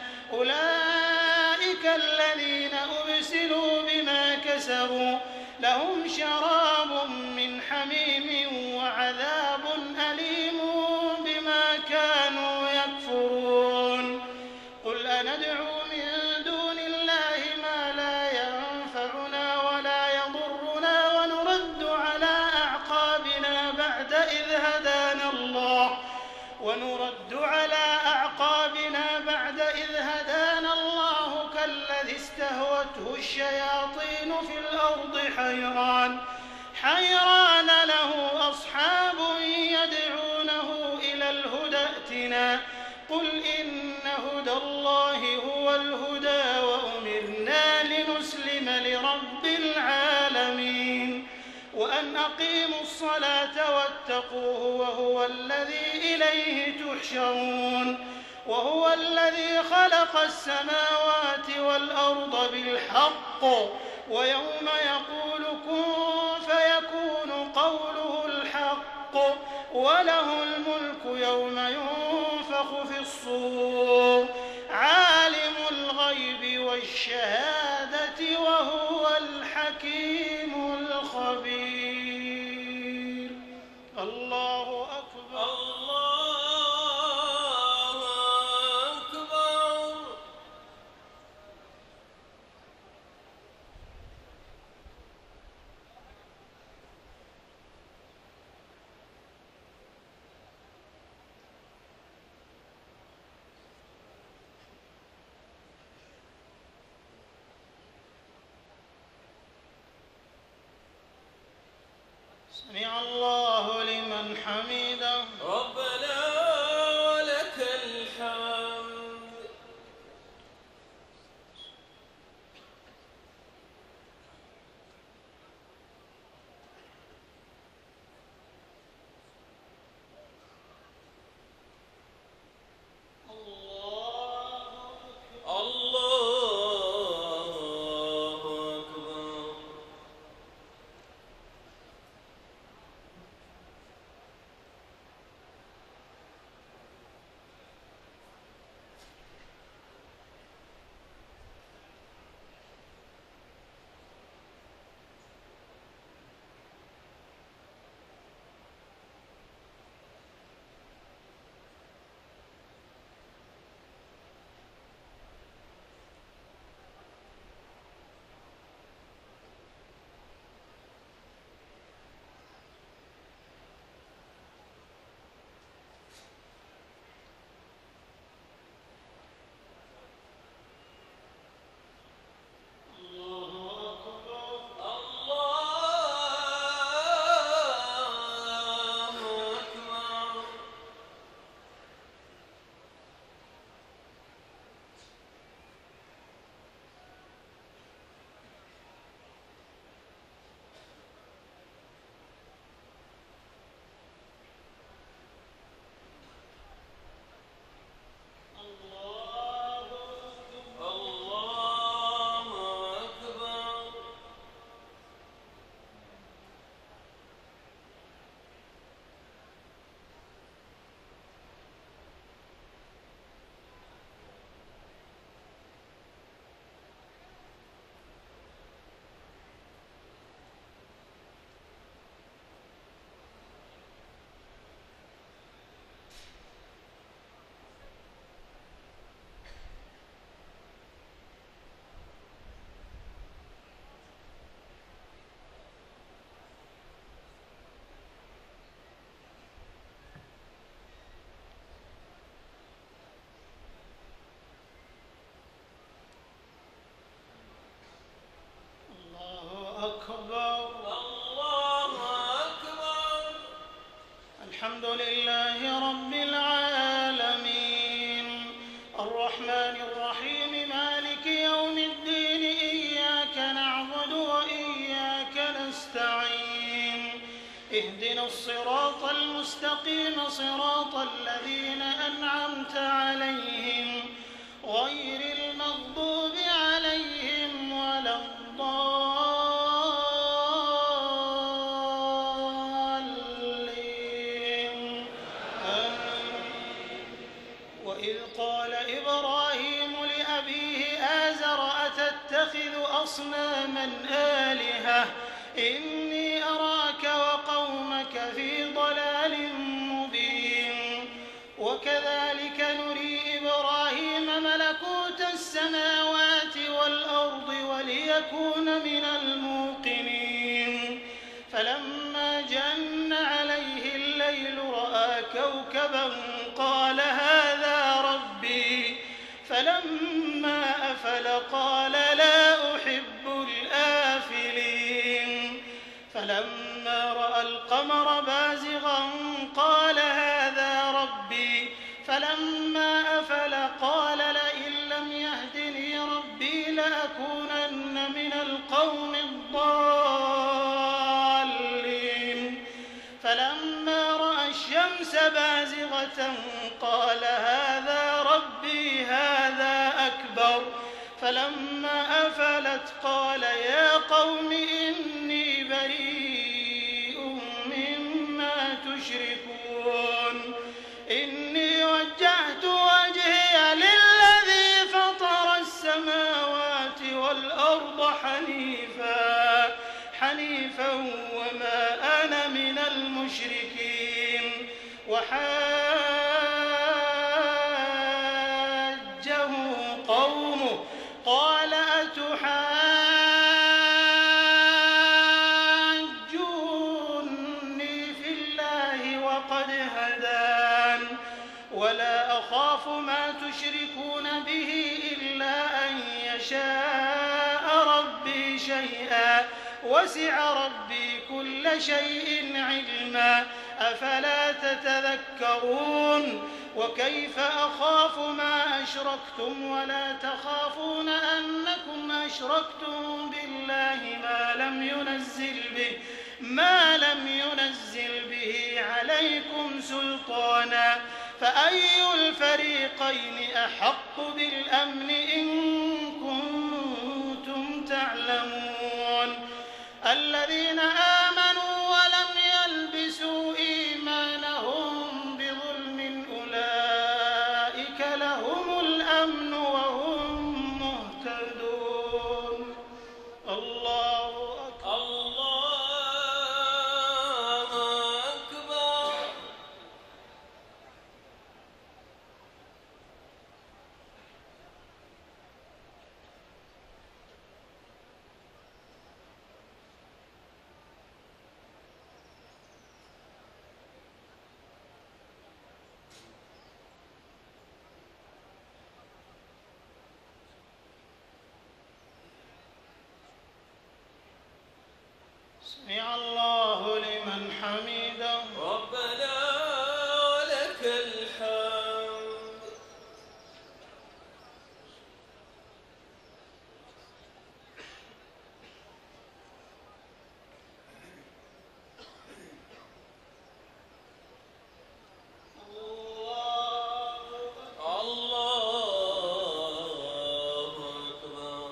أولئك الذين أبسلوا بما كسبوا لهم شراب من حميم وعذاب أليم بما كانوا يكفرون قل أندعو من دون الله ما لا ينفعنا ولا يضرنا ونرد على أعقابنا بعد إذ هدانا الله ونرد على أعقابنا بعد إذ هدانا الله كالذي استهوته الشياطين في الأرض حيران حيران له أصحاب يدعونه إلى الهدى ائتنا قل إن هدى الله هو الهدى وأمرنا لنسلم لرب العالمين وأن أقيموا الصلاة واتقوه وهو الذي إليه تحشرون وهو الذي خلق السماوات والأرض بالحق ويوم يقول كن فيكون قوله الحق وله الملك يوم ينفخ في الصور عالم الغيب والشهادة وهو الحكيم الخبير الله أكبر الله أكبر سمع الله لمن حمده ربنا ولك الحمد الله أكبر الحمد لله رب العالمين الرحمن الرحيم مالك يوم الدين إياك نعبد وإياك نستعين اهدنا الصراط المستقيم صراط الذين أنعمت عليهم غير المغضوب عليهم ولا الضالين آمين. وإذ قال إبراهيم لأبيه آزر أتتخذ أصناما آلهة إني أراك وقومك في ضلال مبين وكذلك نري إبراهيم ملكوت السماوات والأرض وليكون من الموقنين فلما جن عليه الليل رأى كوكبا قال هذا ربي فلما أفل قال لا أحب الآفلين فلما رأى القمر بازغا قال هذا ربي فلما أفل قال لئن لم يهدني ربي لأكونن من القوم الضالين فلما رأى الشمس بازغة قال هذا ربي هذا أكبر فلما أفلت قال يا قوم إني بريء مما تشركون إني وجهت وجهي للذي فطر السماوات والأرض حنيفا حنيفا وما أنا من المشركين وحاجه قومه قال أتحاجوني في الله وقد هدان ولا أخاف ما تشركون به إلا أن يشاء ربي شيئا وسع ربي كل شيء علما أفلا تتذكرون وكيف أخاف ما أشركتم ولا تخافون أنكم أشركتم بالله ما لم ينزل به ما لم ينزل به عليكم سلطانا فأي الفريقين أحق بالأمن إن كنتم تعلمون الذين آمنوا ولم يلبسوا إيمانهم بظلم أولئك لهم الأمن وهم مهتدون الله أكبر الله أكبر سمع الله لمن حمده ربنا ولك الحمد الله أكبر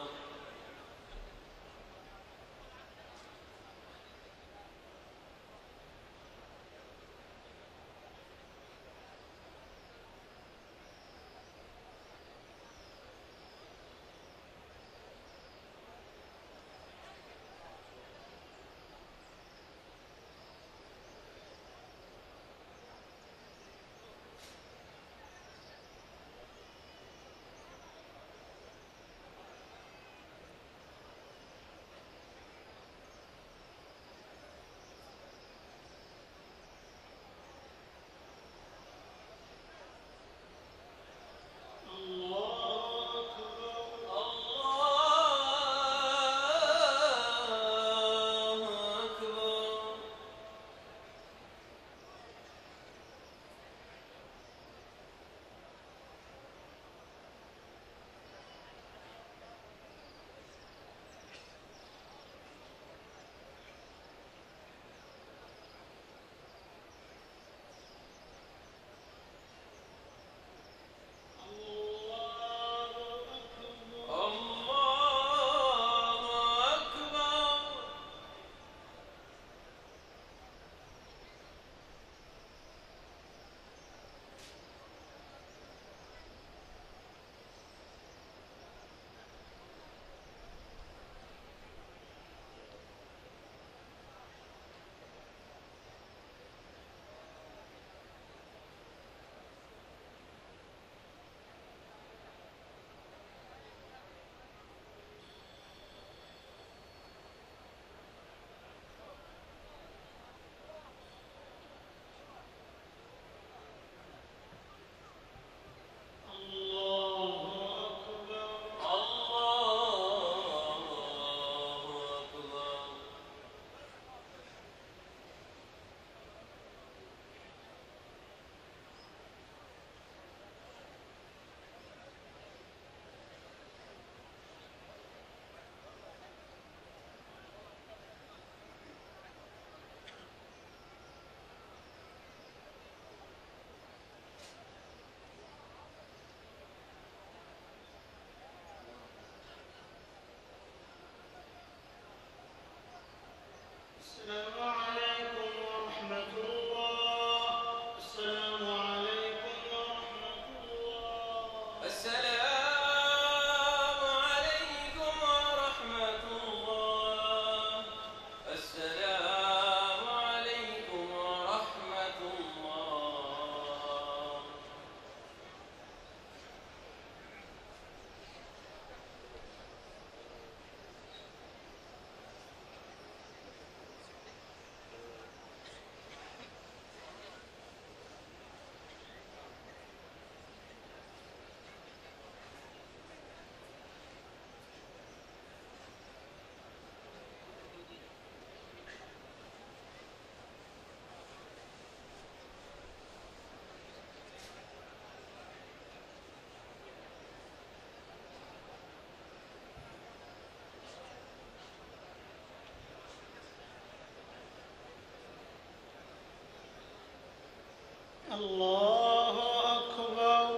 الله أكبر.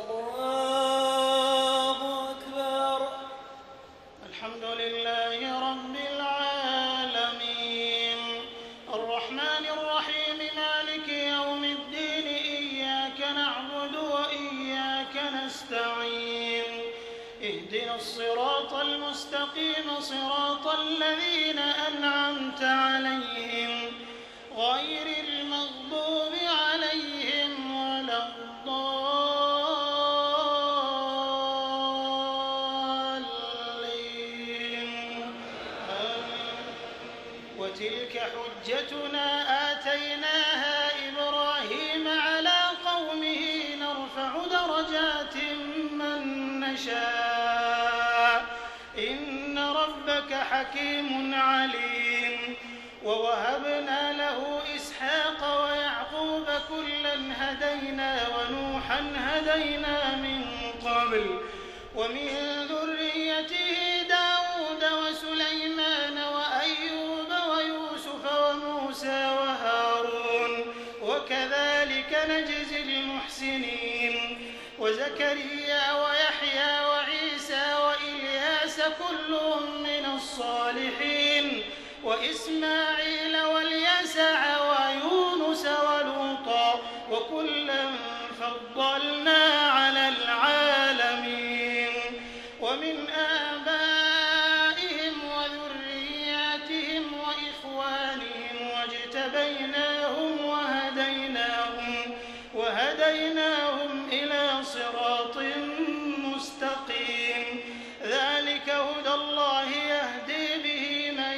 الله أكبر. الحمد لله رب العالمين الرحمن الرحيم مالك يوم الدين إياك نعبد وإياك نستعين اهدنا الصراط المستقيم صراط الذين أنعمت عليهم غير المغضوب عليهم ولا الضالين. وتلك حجتنا آتيناها إبراهيم على قومه نرفع درجات من نشاء إن ربك حكيم عليم. ووهبنا له إسحاق ويعقوب كلا هدينا ونوحا هدينا من قبل ومن ذريته داود وسليمان وأيوب ويوسف وموسى وهارون وكذلك نجزي المحسنين. وزكريا ويحيى وعيسى وإلياس كل من الصالحين وإسماعيل واليسع ويونس ولوطا وكلا فضلنا على العالمين. ومن آبائهم وذرياتهم وإخوانهم واجتبيناهم وهديناهم وهديناهم إلى صراط مستقيم. ذلك هدى الله يهدي به من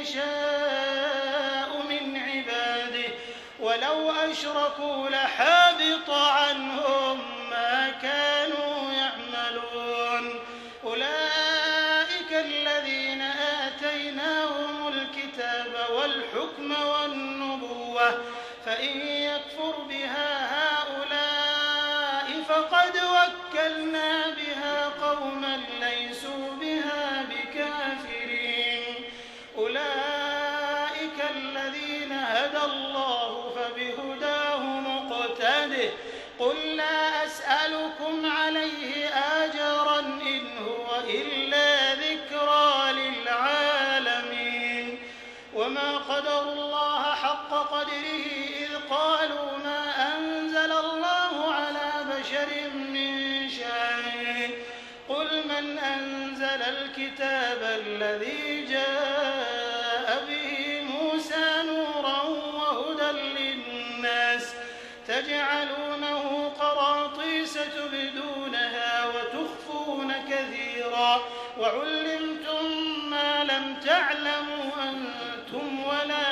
يشاء من عباده ولو أشركوا لحبط عنهم ما كانوا يعملون. أولئك الذين آتيناهم الكتاب والحكم والنبوة فإن يكفر بها هؤلاء فقد وكلنا بها قوما ليسوا بها بكافرين. أولئك الذين هدى الله فبهداه مقتده. قل لا أسألكم عليه أجرا إن هو إلا ذكرى للعالمين. وما قدروا الله حق قدره إذ قالوا ما أنزل الله على بشر من شيء. قل من أنزل الكتاب الذي جاء به موسى نورا وهدى للناس تجعلونه قراطيس تبدونها وتخفون كثيرا وعلمتم ما لم تعلموا أنتم ولا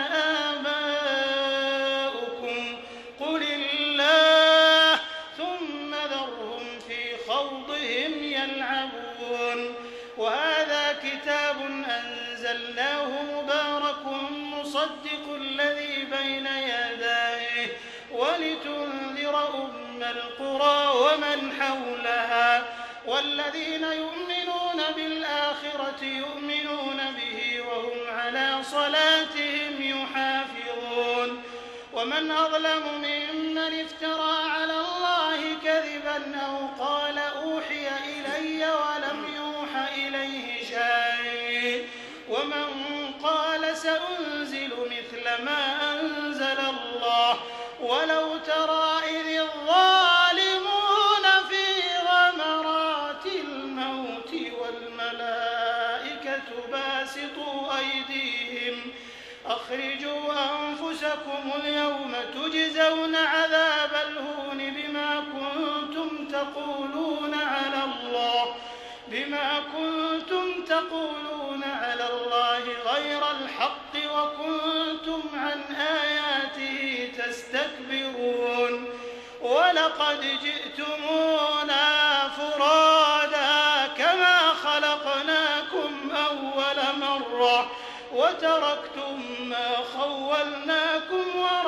آباؤكم قل الله ثم ذرهم في خوضهم يلعبون. وهذا كتاب أنزلناه مبارك مصدق الذي بين يديه ولتنذر أم القرى ومن حولها والذين يؤمنون بالآخرة يؤمنون به وهم على صلاتهم يحافظون. ومن أظلم ممن افترى على الله كذبا أو قال أوحي إلي ولم يوح إليه شيء ومن قال سأنزل مثل ما أنزل الله. ولو ترى إذ الظالمون في غمرات الموت والملائكة باسطوا أيديهم أخرجوا أنفسكم اليوم تجزون عذاب الهون بما كنتم تقولون على الله بما كنتم تقولون على الله غير الحق وكنتم عن آياته تستكبرون. ولقد جئتمونا فرادا كما خلقناكم أول مرة وتركتم ما خولناكم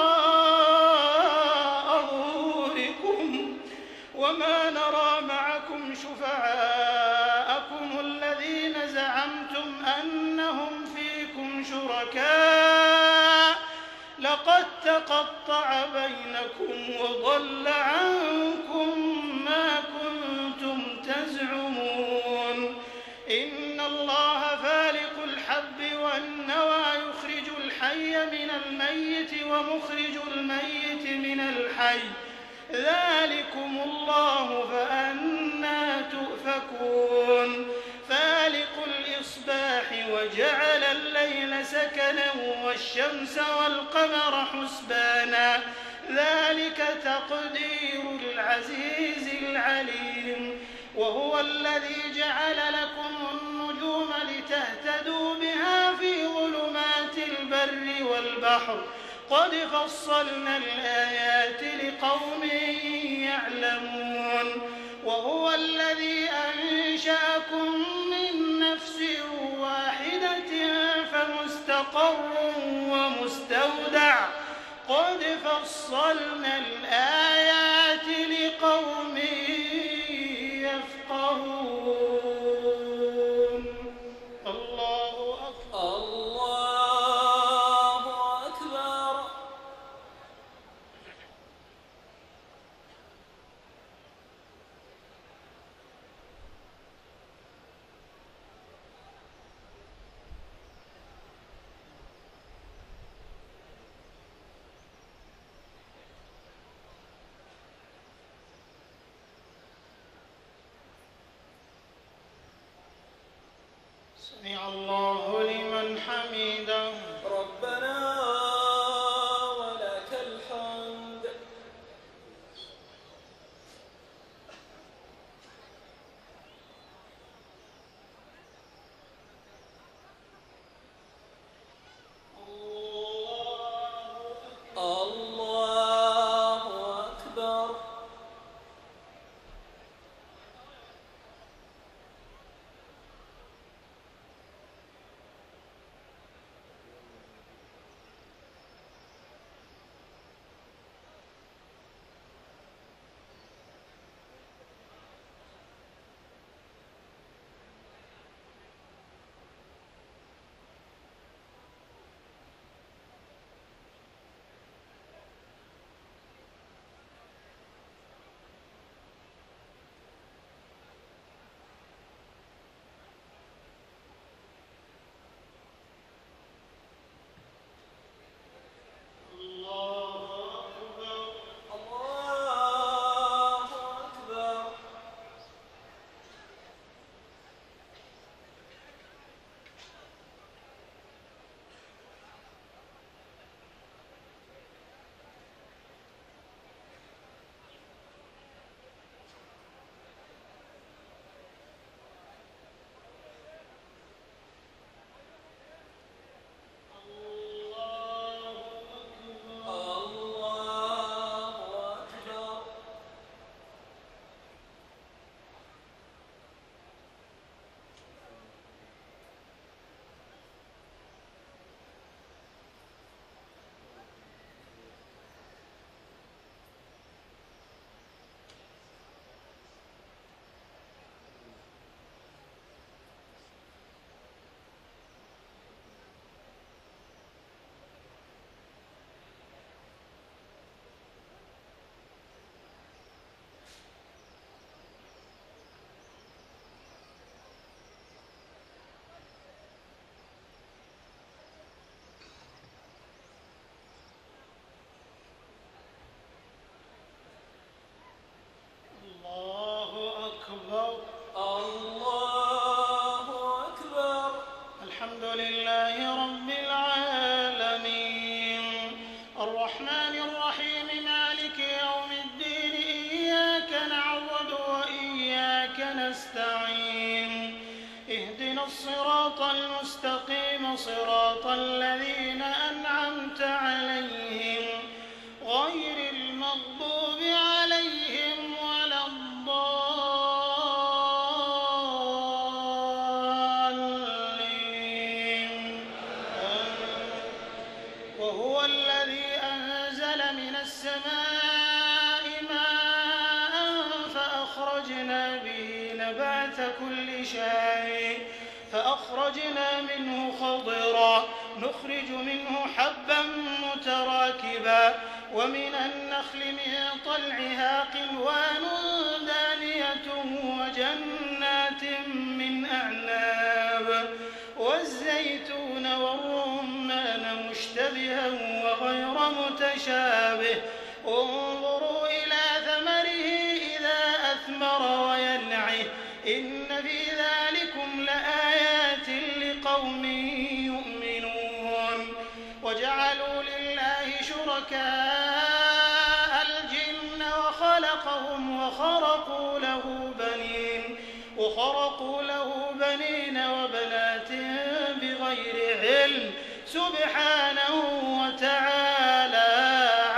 وراء ظهوركم وما نرى معكم شفعاءكم الذين زعمتم أنهم فيكم شركاء قد تقطع بينكم وضل عنكم ما كنتم تزعمون إن الله فالق الحب والنوى يخرج الحي من الميت ومخرج الميت من الحي ذلكم الله فأنى تؤفكون فالق الإصباح وجعل الليل سكنا والشمس والقمر حسبانا ذلك تقدير العزيز العليم وهو الذي جعل لكم النجوم لتهتدوا بها في ظلمات البر والبحر قد فصلنا الآيات لقوم يعلمون وهو الذي أنشأكم من نفس واحدة فمستقر ومستودع قد فصلنا الآيات لقوم يفقهون الله أكبر الله أكبر. سمع الله لمن حمده ربنا ولك الحمد. الله أكبر. الصراط المستقيم صراط الذين أنعمت عليهم غير المغضوب عليهم ولا الضالين. وهو الذي أنزل من السماء ماء فأخرجنا به نبات كل شيء فأخرجنا منه خضرا نخرج منه حبا متراكبا ومن النخل من طلعها قنوان دانية وجنات من أعناب والزيتون والرمان مشتبها وغير متشابه انظروا إلى ثمره إذا أثمر وينعه إن في ذلكم لآيات لقوم يؤمنون وجعلوا لله شركاء الجن وخلقهم وخرقوا له بنين وخرقوا له بنين وبنات بغير علم سبحانه وتعالى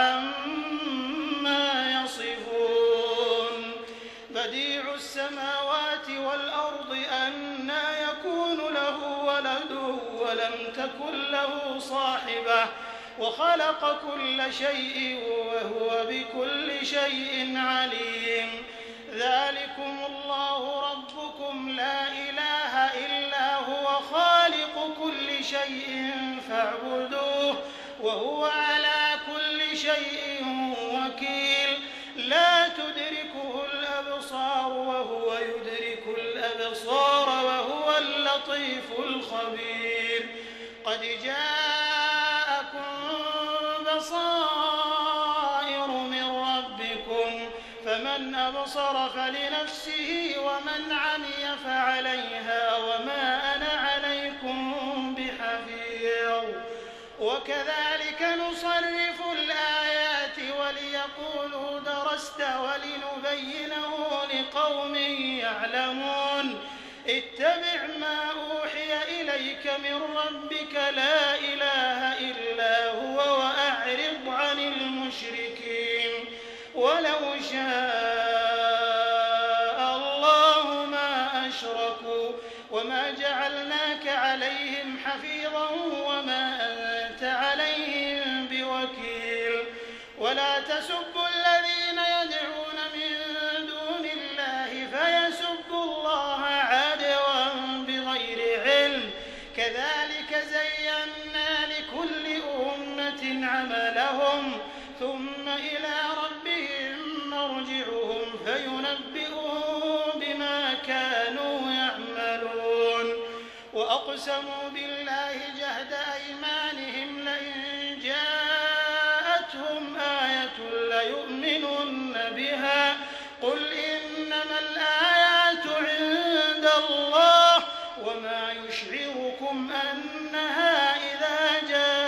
عما يصفون بديع السماوات والأرض أنى يكون له ولد ولم تكن له صاحبة وخلق كل شيء وهو بكل شيء عليم ذلكم الله ربكم لا إله إلا هو خالق كل شيء فاعبدوه وهو على كل شيء وكيل لا تدركه الأبصار وهو يدرك الأبصار وهو اللطيف الخبير قد جاءكم بصائر من ربكم فمن أبصر فلنفسه ومن عمي فعليها وما أنا عليكم بحفيظ وكذلك نصرف الآيات وليقولوا درست ولنبينه لقوم يعلمون اتبع ما أوحي إليك من ربك لا إله إلا هو وأعرض عن المشركين ولو شاء الله ما أشركوا وما جعلناك عليهم حفيظا وما أنت عليهم بوكيل ولا تسبوا الذين يدعون من دون الله فيسبوا الله عدوا بغير علم كذلك زينا لكل أمة عملهم ثم إلى ربهم مرجعهم فينبئهم بما كانوا يعملون وأقسموا بالله جهد أيمانهم لئن جاءتهم آية ليؤمنن بها قل إنما الآيات عند الله وما يشعركم أنها إذا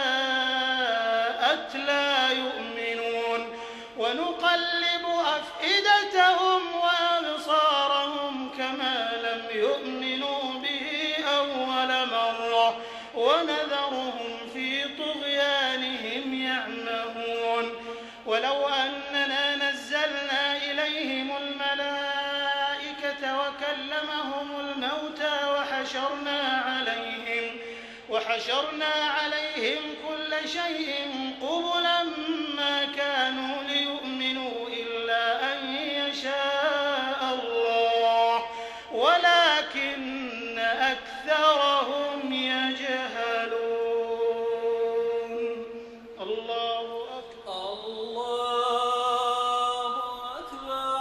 جاءت لا يؤمنون ونقلب أفئدتهم وأبصارهم كما لم يؤمنوا به أول مرة ونذرهم في طغيانهم يعمهون ولو أننا نزلنا إليهم الملائكة وكلمهم الموتى وحشرنا عليهم وحشرنا عليهم كل شيء قبلا ما كانوا ليؤمنوا إلا أن يشاء الله ولكن أكثرهم يجهلون الله أكبر الله أكبر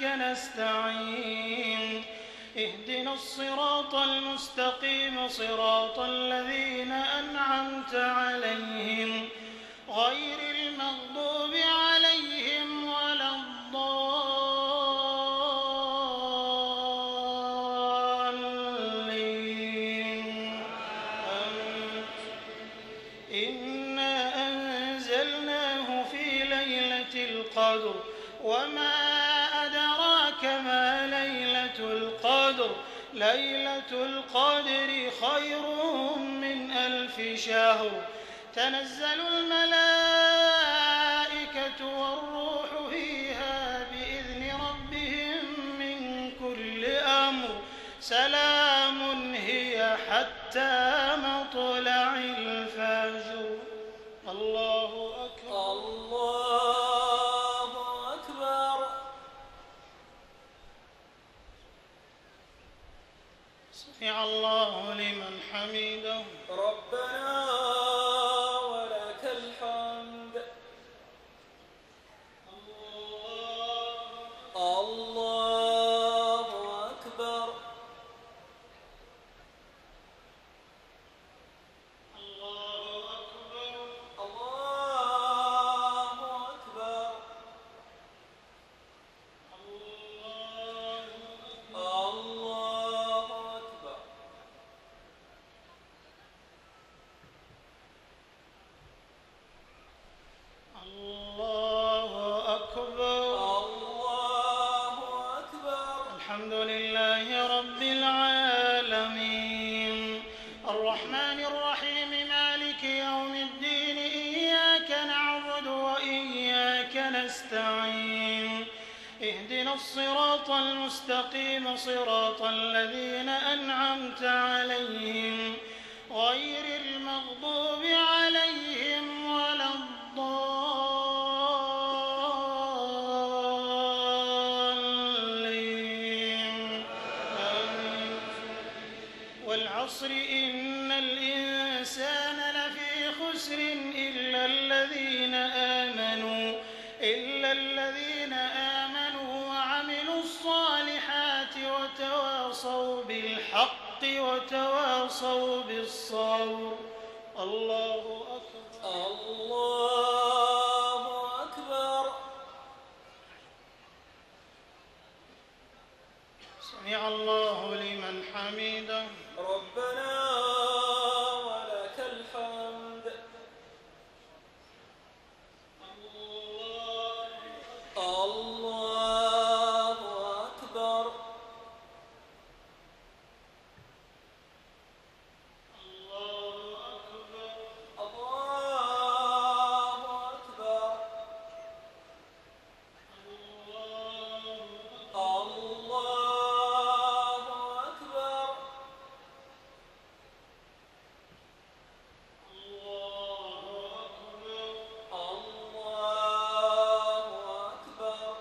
نستعين اهدنا الصراط المستقيم صراط الذين أنعمت عليهم غير المغضوب عليهم ولا الضالين آمين. إنا أنزلناه في ليلة القدر وما أدراك ما ليلة القدر ليلة القدر خير من ألف شهر تنزل الملائكة والروح فيها بإذن ربهم من كل أمر سلام هي حتى مطلع الفجر. الله أكبر. الله أكبر. سمع الله لمن حمده. ربنا ولك الحمد. الله أكبر. الله أكبر. الله أكبر. الله أكبر. الله أكبر. الله أكبر. الحمد لله رب العالمين الرحمن الرحيم مالك يوم الدين إياك نعبد وإياك نستعين اهدنا الصراط المستقيم صراط الذين أنعمت عليهم غير المغضوب عليهم ولا الضالين آمين. والعصر إن الإنسان لفي خسر إلا الذين آمنوا إلا الذين آمنوا وعملوا الصالحات وتواصوا بالحق وتواصوا بالصبر. الله أكبر. الله أكبر. سمع الله لمن حمده. ربنا ولك الحمد. الله أكبر. الله أكبر. الله أكبر. الله أكبر. الله أكبر.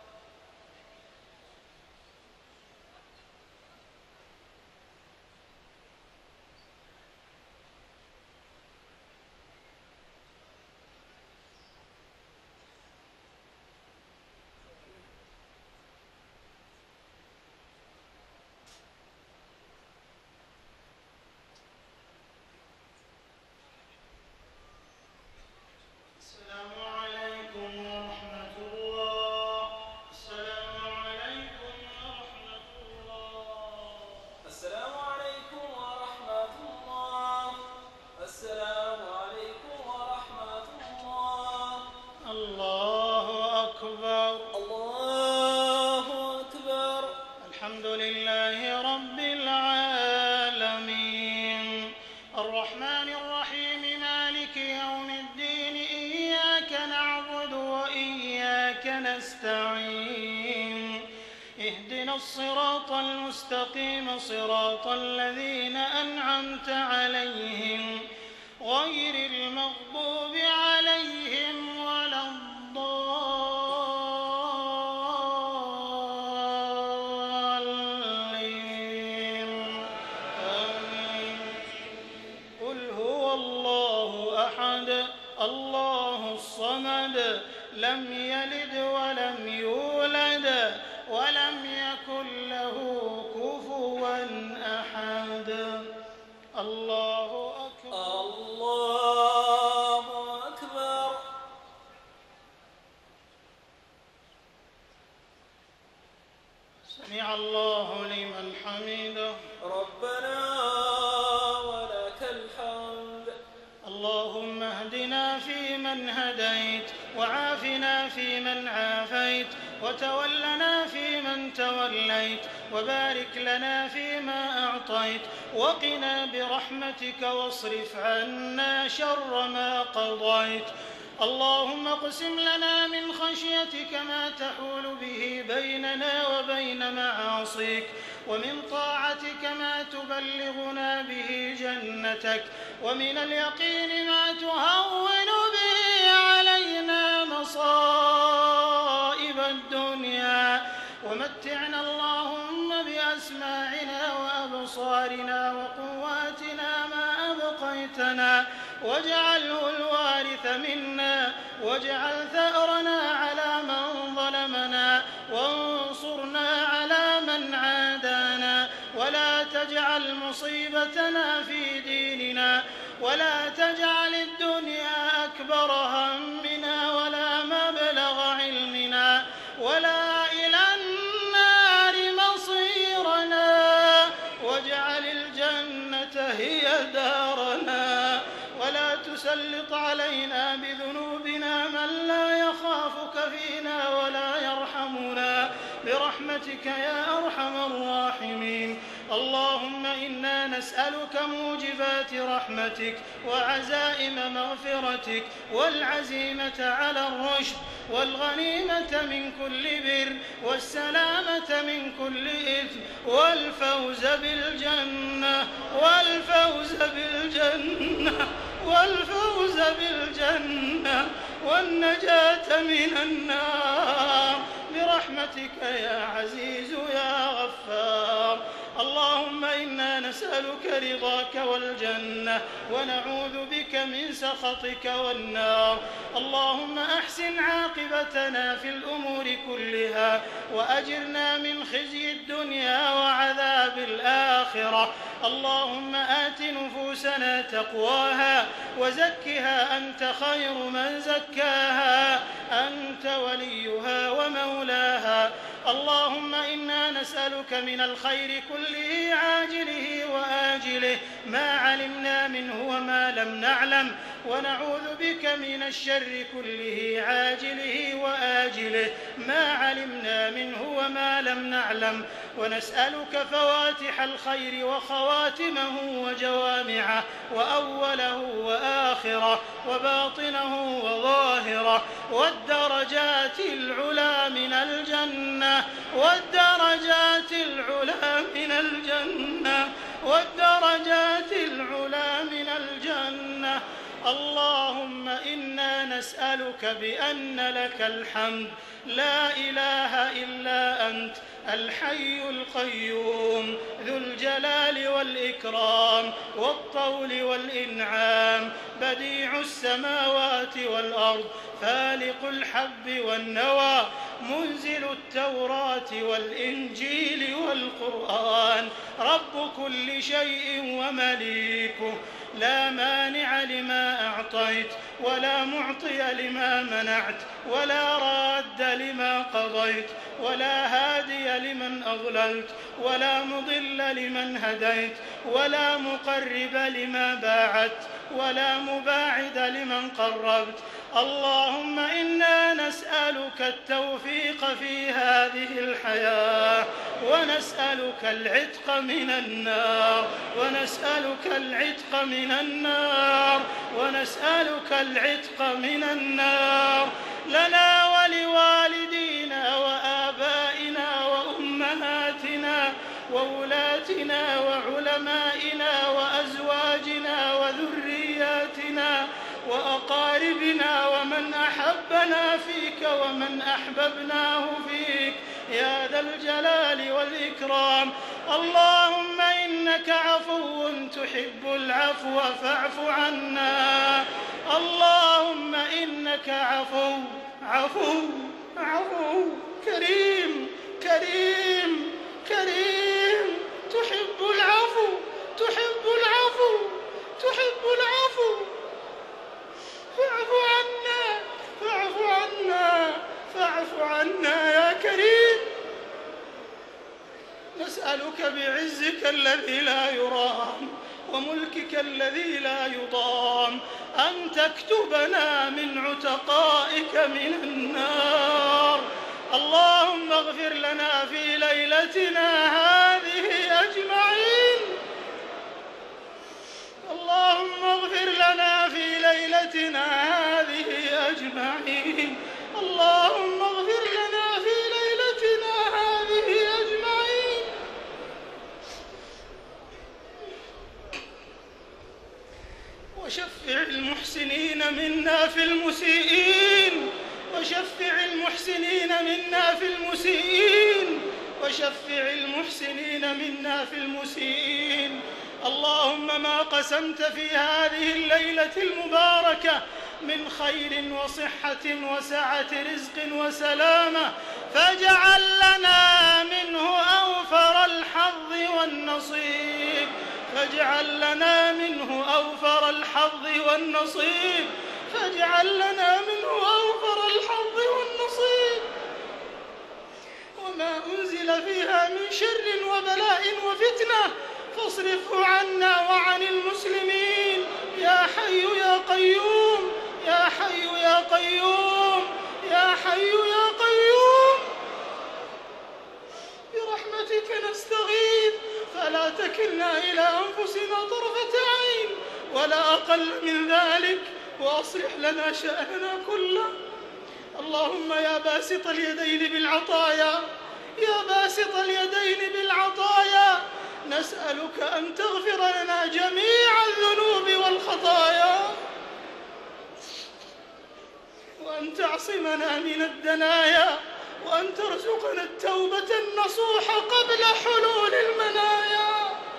السلام عليكم ورحمة الله. السلام عليكم ورحمة الله. السلام عليكم ورحمة الله. السلام عليكم ورحمة الله. الله أكبر. الله أكبر. الحمد لله رب العالمين الرحمن الرحيم مالك يوم الدين إياك نعبد وإياك نستعين اهدنا الصراط المستقيم صراط الذين أنعمت عليهم غير المغضوب عليهم ولا الضالين آمين. قل هو الله أحد الله الصمد لم يلد ولم يولد ولم يكن له كفوا أحد. الله أكبر. الله أكبر. سمع الله لمن حمده. ربنا ولك الحمد. اللهم اهدنا فيمن هديت، وعافنا فيمن عافيت، وتولنا فيمن توليت، وبارك لنا فيما أعطيت، وقنا برحمتك واصرف عنا شر ما قضيت. اللهم اقسم لنا من خشيتك ما تحول به بيننا وبين معاصيك، ومن طاعتك ما تبلغنا به جنتك، ومن اليقين ما تهون به علينا مصائب الدنيا. ومتعنا اللهم بأسماعنا وأبصارنا وقواتنا ما أبقيتنا، واجعله الوارث منا، واجعل ثأرنا على من ظلمنا، وانصرنا على من عادانا، ولا تجعل مصيبتنا في ديننا، ولا تجعل الدنيا أكبر همنا ولا مبلغ علمنا، ولا إلى النار مصيرنا، واجعل الجنة هي دارنا، ولا تسلط علينا بذنوبنا من لا يخافك فينا ولا يرحمنا برحمتك يا أرحم الراحمين. اللهم إنا نسألك موجبات رحمتك وعزائم مغفرتك والعزيمة على الرشد والغنيمة من كل بر والسلامة من كل إثم والفوز بالجنة والفوز بالجنة والفوز بالجنة والنجاة من النار برحمتك يا عزيز يا غفار. اللهم إنا نسألك رضاك والجنة ونعوذ بك من سخطك والنار. اللهم أحسن عاقبتنا في الأمور كلها، وأجرنا من خزي الدنيا وعذاب الآخرة. اللهم آت نفوسنا تقواها وزكها أنت خير من زكاها، أنت وليها ومولاها. اللهم إنا نسألك من الخير كله عاجله وآجله ما علمنا منه وما لم نعلم، ونعوذ بك من الشر كله عاجله وآجله ما علمنا منه وما لم نعلم، ونسألك فواتح الخير وخواتمه وجوامعه وأوله وآخره وباطنه وظاهره، والدرجات العلى من الجنة والدرجات العلى من الجنة والدرجات العلى من الجنة. اللهم إنا نسألك بأن لك الحمد لا إله إلا أنت الحي القيوم ذو الجلال والإكرام والطول والإنعام، بديع السماوات والأرض، فالق الحب والنوى، منزل التوراة والإنجيل والقرآن، رب كل شيء ومليكه، لا مانع لما أعطيت ولا معطي لما منعت ولا راد لما قضيت ولا هادي لمن أضللت ولا مضل لمن هديت ولا مقرب لما باعدت ولا مباعد لمن قربت. اللهم إنا نسألك التوفيق في هذه الحياة، ونسألك العتق من النار ونسألك العتق من النار ونسألك العتق من النار لنا ولوالدينا وآبائنا وأمهاتنا وولاتنا وعلمائنا وأزواجنا وذرياتنا وأقاربنا ومن أحبنا فيك ومن أحببناه فيك يا ذا الجلال والإكرام. اللهم إنك عفو تحب العفو فاعف عنا. اللهم إنك عفو عفو عفو كريم كريم نسألك بعزك الذي لا يرام وملكك الذي لا يضام أن تكتبنا من عتقائك من النار. اللهم اغفر لنا في ليلتنا هذه أجمعين. اللهم اغفر لنا في ليلتنا هذه أجمعين. اللهم اغفر لنا في ليلتنا هذه أجمعين. وشفع المحسنين منا في المسيئين وشفع المحسنين منا في المسيئين وشفع المحسنين منا في المسيئين. اللهم ما قسمت في هذه الليلة المباركة من خير وصحة وسعة رزق وسلامة فاجعل لنا منه أوفر الحظ والنصيب فاجعل لنا منه أوفر الحظ والنصيب فاجعل لنا منه أوفر الحظ والنصيب. وما أنزل فيها من شر وبلاء وفتنة فاصرفه عنا وعن المسلمين يا حي يا قيوم يا حي يا قيوم يا حي يا قيوم. برحمتك نستغيث فلا تكلنا إلى أنفسنا طرفة عين ولا أقل من ذلك وأصلح لنا شأننا كله. اللهم يا باسط اليدين بالعطايا يا باسط اليدين بالعطايا نسألك أن تغفر لنا جميع الذنوب والخطايا وأن تعصمنا من الدنايا وأن ترزقنا التوبة النصوح قبل حلول المنايا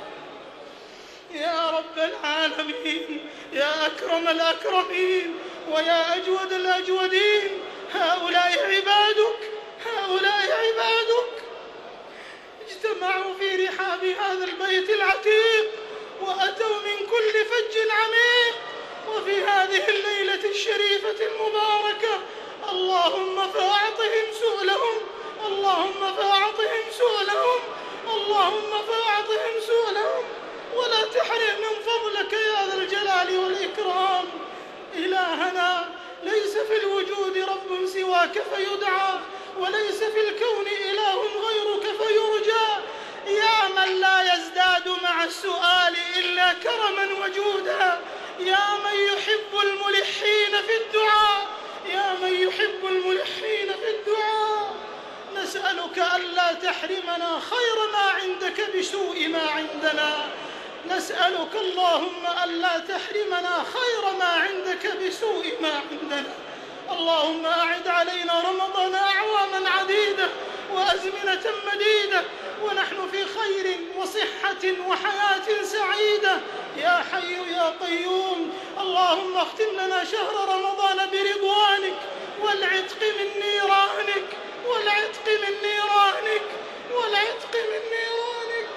يا رب العالمين يا أكرم الأكرمين ويا أجود الأجودين. هؤلاء عبادك هؤلاء عبادك اجتمعوا في رحاب هذا البيت العتيق وأتوا من كل فج عميق وفي هذه الليلة الشريفة المباركة. اللهم فأعطهم سؤلهم اللهم فأعطهم سؤلهم اللهم فأعطهم سؤلهم ولا تحرم من فضلك يا ذا الجلال والإكرام. إلهنا ليس في الوجود رب سواك فيدعى وليس في الكون إله غيرك فيرجى. يا من لا يزداد مع السؤال إلا كرما وجودا يا من يحب الملحين في الدعاء يا من يحب الملحين في الدعاء نسألك ألا تحرمنا خير ما عندك بسوء ما عندنا. نسألك اللهم ألا تحرمنا خير ما عندك بسوء ما عندنا. اللهم أعد علينا رمضان أعواما عديدة وأزمنة مديدة ونحن في خير وصحة وحياة سعيدة يا حي يا قيوم. اللهم اختم لنا شهر رمضان برضوانك والعتق من نيرانك والعتق من نيرانك والعتق من نيرانك.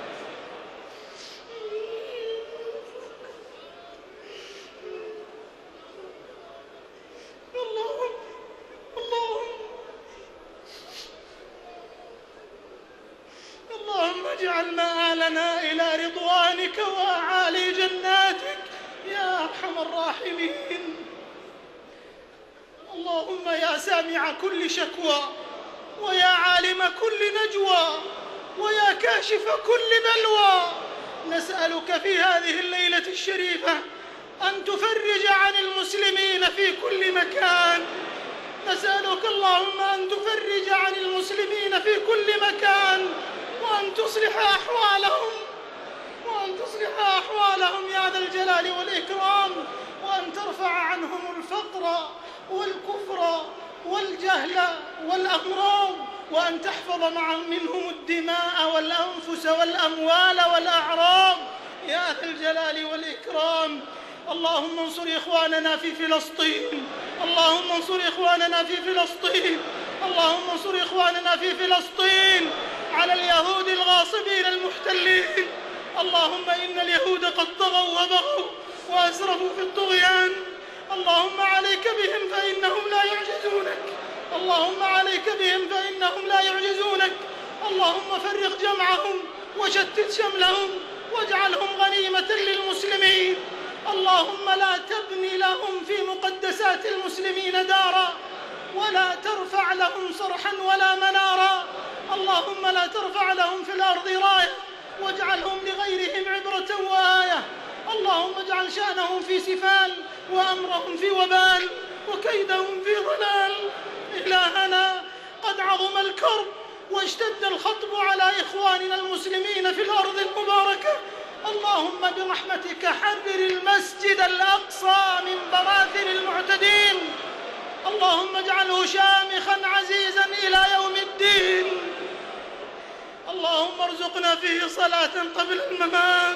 اللهم اللهم اللهم اجعل مآلنا إلى رضوانك وأعالي جناتك يا أرحم الراحمين. اللهم يا سامع كل شكوى ويا عالم كل نجوى ويا كاشف كل بلوى نسألك في هذه الليلة الشريفة أن تفرج عن المسلمين في كل مكان. نسألك اللهم أن تفرج عن المسلمين في كل مكان وأن تصلح أحوالهم وأن تصلح أحوالهم يا ذا الجلال والإكرام وأن ترفع عنهم الفقر والكفر والجهل والأمراض وأن تحفظ معهم منهم الدماء والأنفس والأموال والأعراض يا ذا الجلال والإكرام. اللهم انصر إخواننا في فلسطين اللهم انصر إخواننا في فلسطين اللهم انصر إخواننا في فلسطين على اليهود الغاصبين المحتلين. اللهم إن اليهود قد طغوا وبغوا وأسرفوا في الطغيان. اللهم عليك بهم فإنهم لا يعجزونك اللهم عليك بهم فإنهم لا يعجزونك. اللهم اللهم فرق جمعهم وشتت شملهم واجعلهم غنيمة للمسلمين. اللهم لا تبني لهم في مقدسات المسلمين دارا ولا ترفع لهم صرحا ولا منارا. اللهم لا ترفع لهم في الأرض راية واجعلهم لغيرهم عبرة وآية. اللهم اجعل شأنهم في سفال وأمرهم في وبال وكيدهم في ضلال. إلهنا قد عظم الكرب واشتد الخطب على إخواننا المسلمين في الأرض المباركة. اللهم برحمتك حرر المسجد الأقصى من براثن المعتدين. اللهم اجعله شامخا عزيزا إلى يوم الدين. اللهم ارزقنا فيه صلاة قبل الممات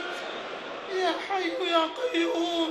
يا حي يا قيوم.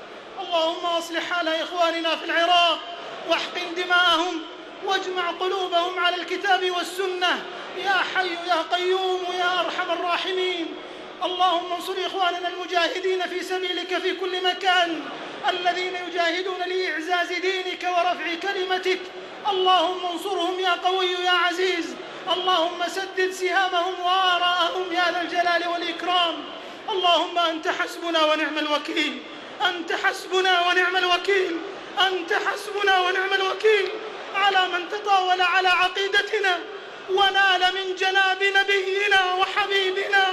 اللهم اصلح حال إخواننا في العراق واحقن دماءهم واجمع قلوبهم على الكتاب والسنة يا حي يا قيوم يا أرحم الراحمين. اللهم انصر إخواننا المجاهدين في سبيلك في كل مكان الذين يجاهدون لإعزاز دينك ورفع كلمتك. اللهم انصرهم يا قوي يا عزيز. اللهم سدد سهامهم وآراءهم يا ذا الجلال والإكرام. اللهم أنت حسبنا ونعم الوكيل. أنت حسبنا ونعم الوكيل. أنت حسبنا ونعم الوكيل على من تطاول على عقيدتنا ونال من جناب نبينا وحبيبنا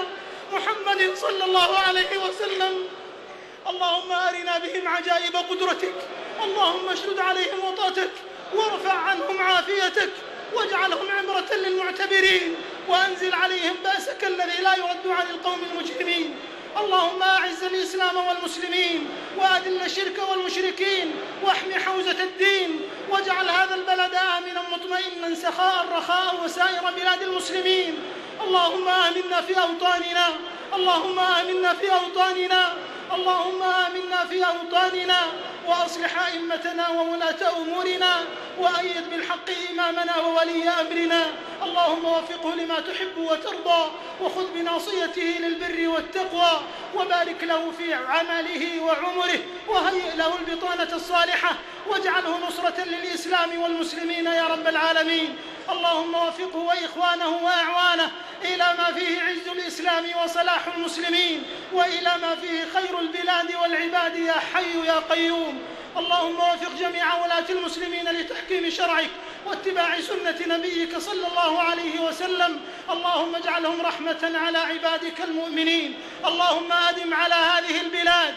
محمد صلى الله عليه وسلم. اللهم أرنا بهم عجائب قدرتك. اللهم اشدد عليهم وطأتك وارفع عنهم عافيتك واجعلهم عبرة للمعتبرين وأنزل عليهم بأسك الذي لا يرد عن القوم المجرمين. اللهم أعز الإسلام والمسلمين وأذل الشرك والمشركين واحم حوزة الدين واجعل هذا البلد آمنا مطمئنا سخاء رخاء وسائر بلاد المسلمين. اللهم آمنا في أوطاننا. اللهم آمنا في أوطاننا. اللهم آمنا في أوطاننا وأصلح أئمتنا وولاة أمورنا وأيد بالحق إمامنا وولي أمرنا. اللهم وفقه لما تحب وترضى وخذ بناصيته للبر والتقوى وبارك له في عمله وعمره وهيئ له البطانة الصالحة واجعله نصرة للإسلام والمسلمين يا رب العالمين. اللهم وفقه وإخوانه وأعوانه إلى ما فيه عز الإسلام وصلاح المسلمين وإلى ما فيه خير البلاد والعباد يا حي يا قيوم. اللهم وفق جميع ولاة المسلمين لتحكيم شرعك واتباع سنة نبيك صلى الله عليه وسلم. اللهم اجعلهم رحمة على عبادك المؤمنين. اللهم أدم على هذه البلاد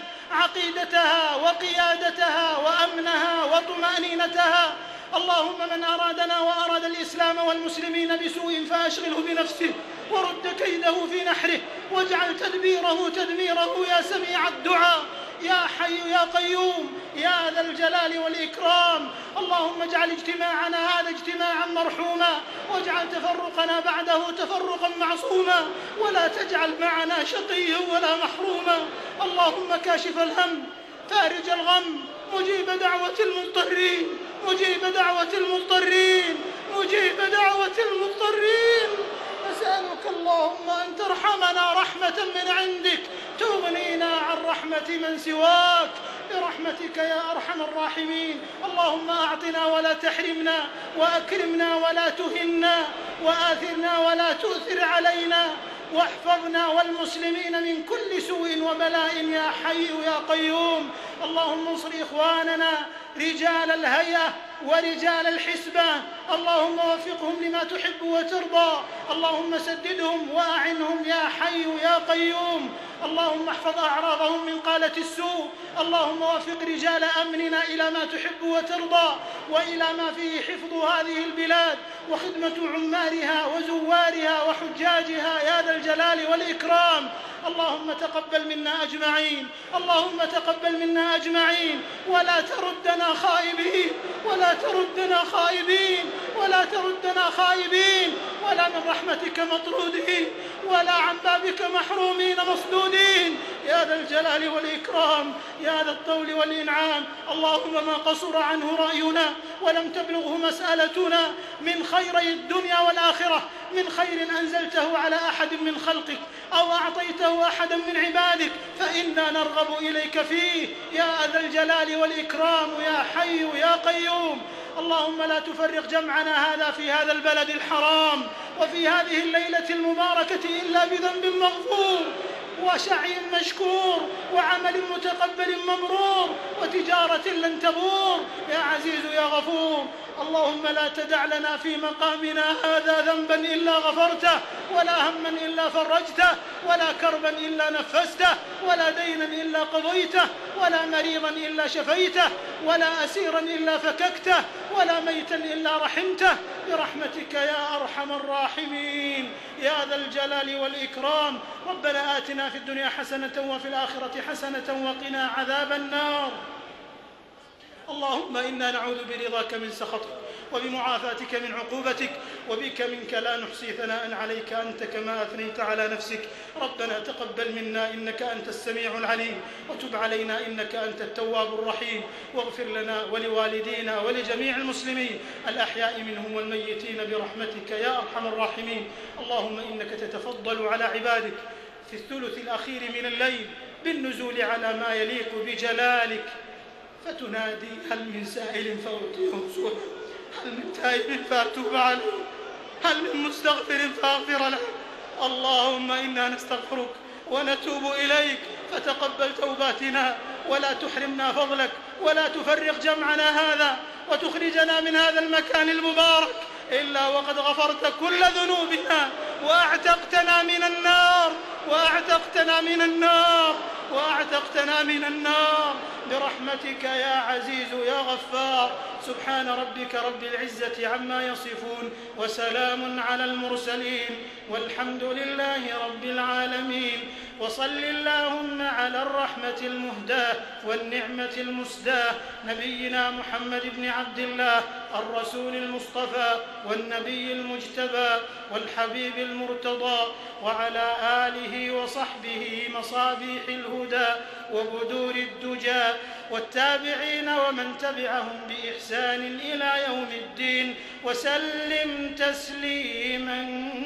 عقيدتها وقيادتها وأمنها وطمأنينتها. اللهم من أرادنا وأراد الإسلام والمسلمين بسوء فأشغله بنفسه ورد كيده في نحره واجعل تدبيره تدميره يا سميع الدعاء يا حي يا قيوم يا ذا الجلال والإكرام. اللهم اجعل اجتماعنا هذا اجتماعا مرحوما واجعل تفرقنا بعده تفرقا معصوما ولا تجعل معنا شقيا ولا محروما. اللهم كاشف الهم فارج الغم مجيب دعوة المضطرين مجيب دعوة المضطرين مجيب دعوة المضطرين. أسألك اللهم أن ترحمنا رحمة من عندك تغنينا عن رحمة من سواك برحمتك يا أرحم الراحمين. اللهم أعطنا ولا تحرمنا وأكرمنا ولا تهنا وآثرنا ولا تؤثر علينا واحفظنا والمسلمين من كل سوء وبلاء يا حي يا قيوم. اللهم انصر إخواننا رجال الهيئة ورجال الحسبة. اللهم وفقهم لما تحب وترضى. اللهم سددهم وأعنهم يا حي يا قيوم. اللهم احفظ أعراضهم من قالة السوء. اللهم وفق رجال أمننا إلى ما تحب وترضى وإلى ما فيه حفظ هذه البلاد وخدمة عمارها وزوارها وحجاجها يا ذا الجلال والإكرام. اللهم تقبل منا أجمعين. اللهم تقبل منا أجمعين ولا تردنا خائبين ولا تردنا خائبين ولا تردنا خائبين ولا من رحمتك مطرودين ولا عن بابك محرومين مصدودين يا ذا الجلال والإكرام يا ذا الطول والإنعام. اللهم ما قصر عنه رأينا ولم تبلغه مسألتنا من خيري الدنيا والآخرة من خير أنزلته على أحد من خلقك أو أعطيته أحدا من عبادك فإنا نرغب إليك فيه يا ذا الجلال والإكرام يا حي يا قيوم. اللهم لا تفرق جمعنا هذا في هذا البلد الحرام وفي هذه الليلة المباركة إلا بذنب مغفور وسعي مشكور وعمل متقبل مبرور وتجارة لن تبور. يا عزيز يا غفور، اللهم لا تدع لنا في مقامنا هذا ذنبا إلا غفرته، ولا هما إلا فرجته، ولا كربا إلا نفسته، ولا دينا إلا قضيته، ولا مريضا إلا شفيته، ولا أسيرا إلا فككته، ولا ميتا إلا رحمته، برحمتك يا أرحم الراحمين يا ذا الجلال والإكرام. ربنا آتنا في الدنيا حسنة وفي الآخرة حسنة وقنا عذاب النار. اللهم إنا نعوذ برضاك من سخطك وبمعافاتك من عقوبتك، وبك منك لا نحصي ثناء عليك أنت كما أثنيت على نفسك. ربنا تقبل منا إنك أنت السميع العليم، وتب علينا إنك أنت التواب الرحيم، واغفر لنا ولوالدينا ولجميع المسلمين الأحياء منهم والميتين برحمتك يا أرحم الراحمين. اللهم إنك تتفضل على عبادك في الثلث الأخير من الليل بالنزول على ما يليق بجلالك، فتنادي هل من سائل فأعطيه سؤله، هل من تائب فأتوب عليه، هل من مستغفر فأغفر له. اللهم إنا نستغفرك ونتوب إليك، فتقبل توباتنا ولا تحرمنا فضلك، ولا تفرق جمعنا هذا وتخرجنا من هذا المكان المبارك إلا وقد غفرت كل ذنوبنا وأعتقتنا من النار وأعتقتنا من النار وأعتقتنا من النار برحمتك يا عزيز يا غفار. سبحان ربك رب العزة عما يصفون، وسلام على المرسلين، والحمد لله رب العالمين. وصل اللهم على الرحمة المهداة والنعمة المسداة نبينا محمد بن عبد الله الرسول المصطفى والنبي المجتبى والحبيب المرتضى، وعلى آله وصحبه مصابيح الهدى وبدور الدجى، والتابعين ومن تبعهم بإحسان إلى يوم الدين، وسلم تسليما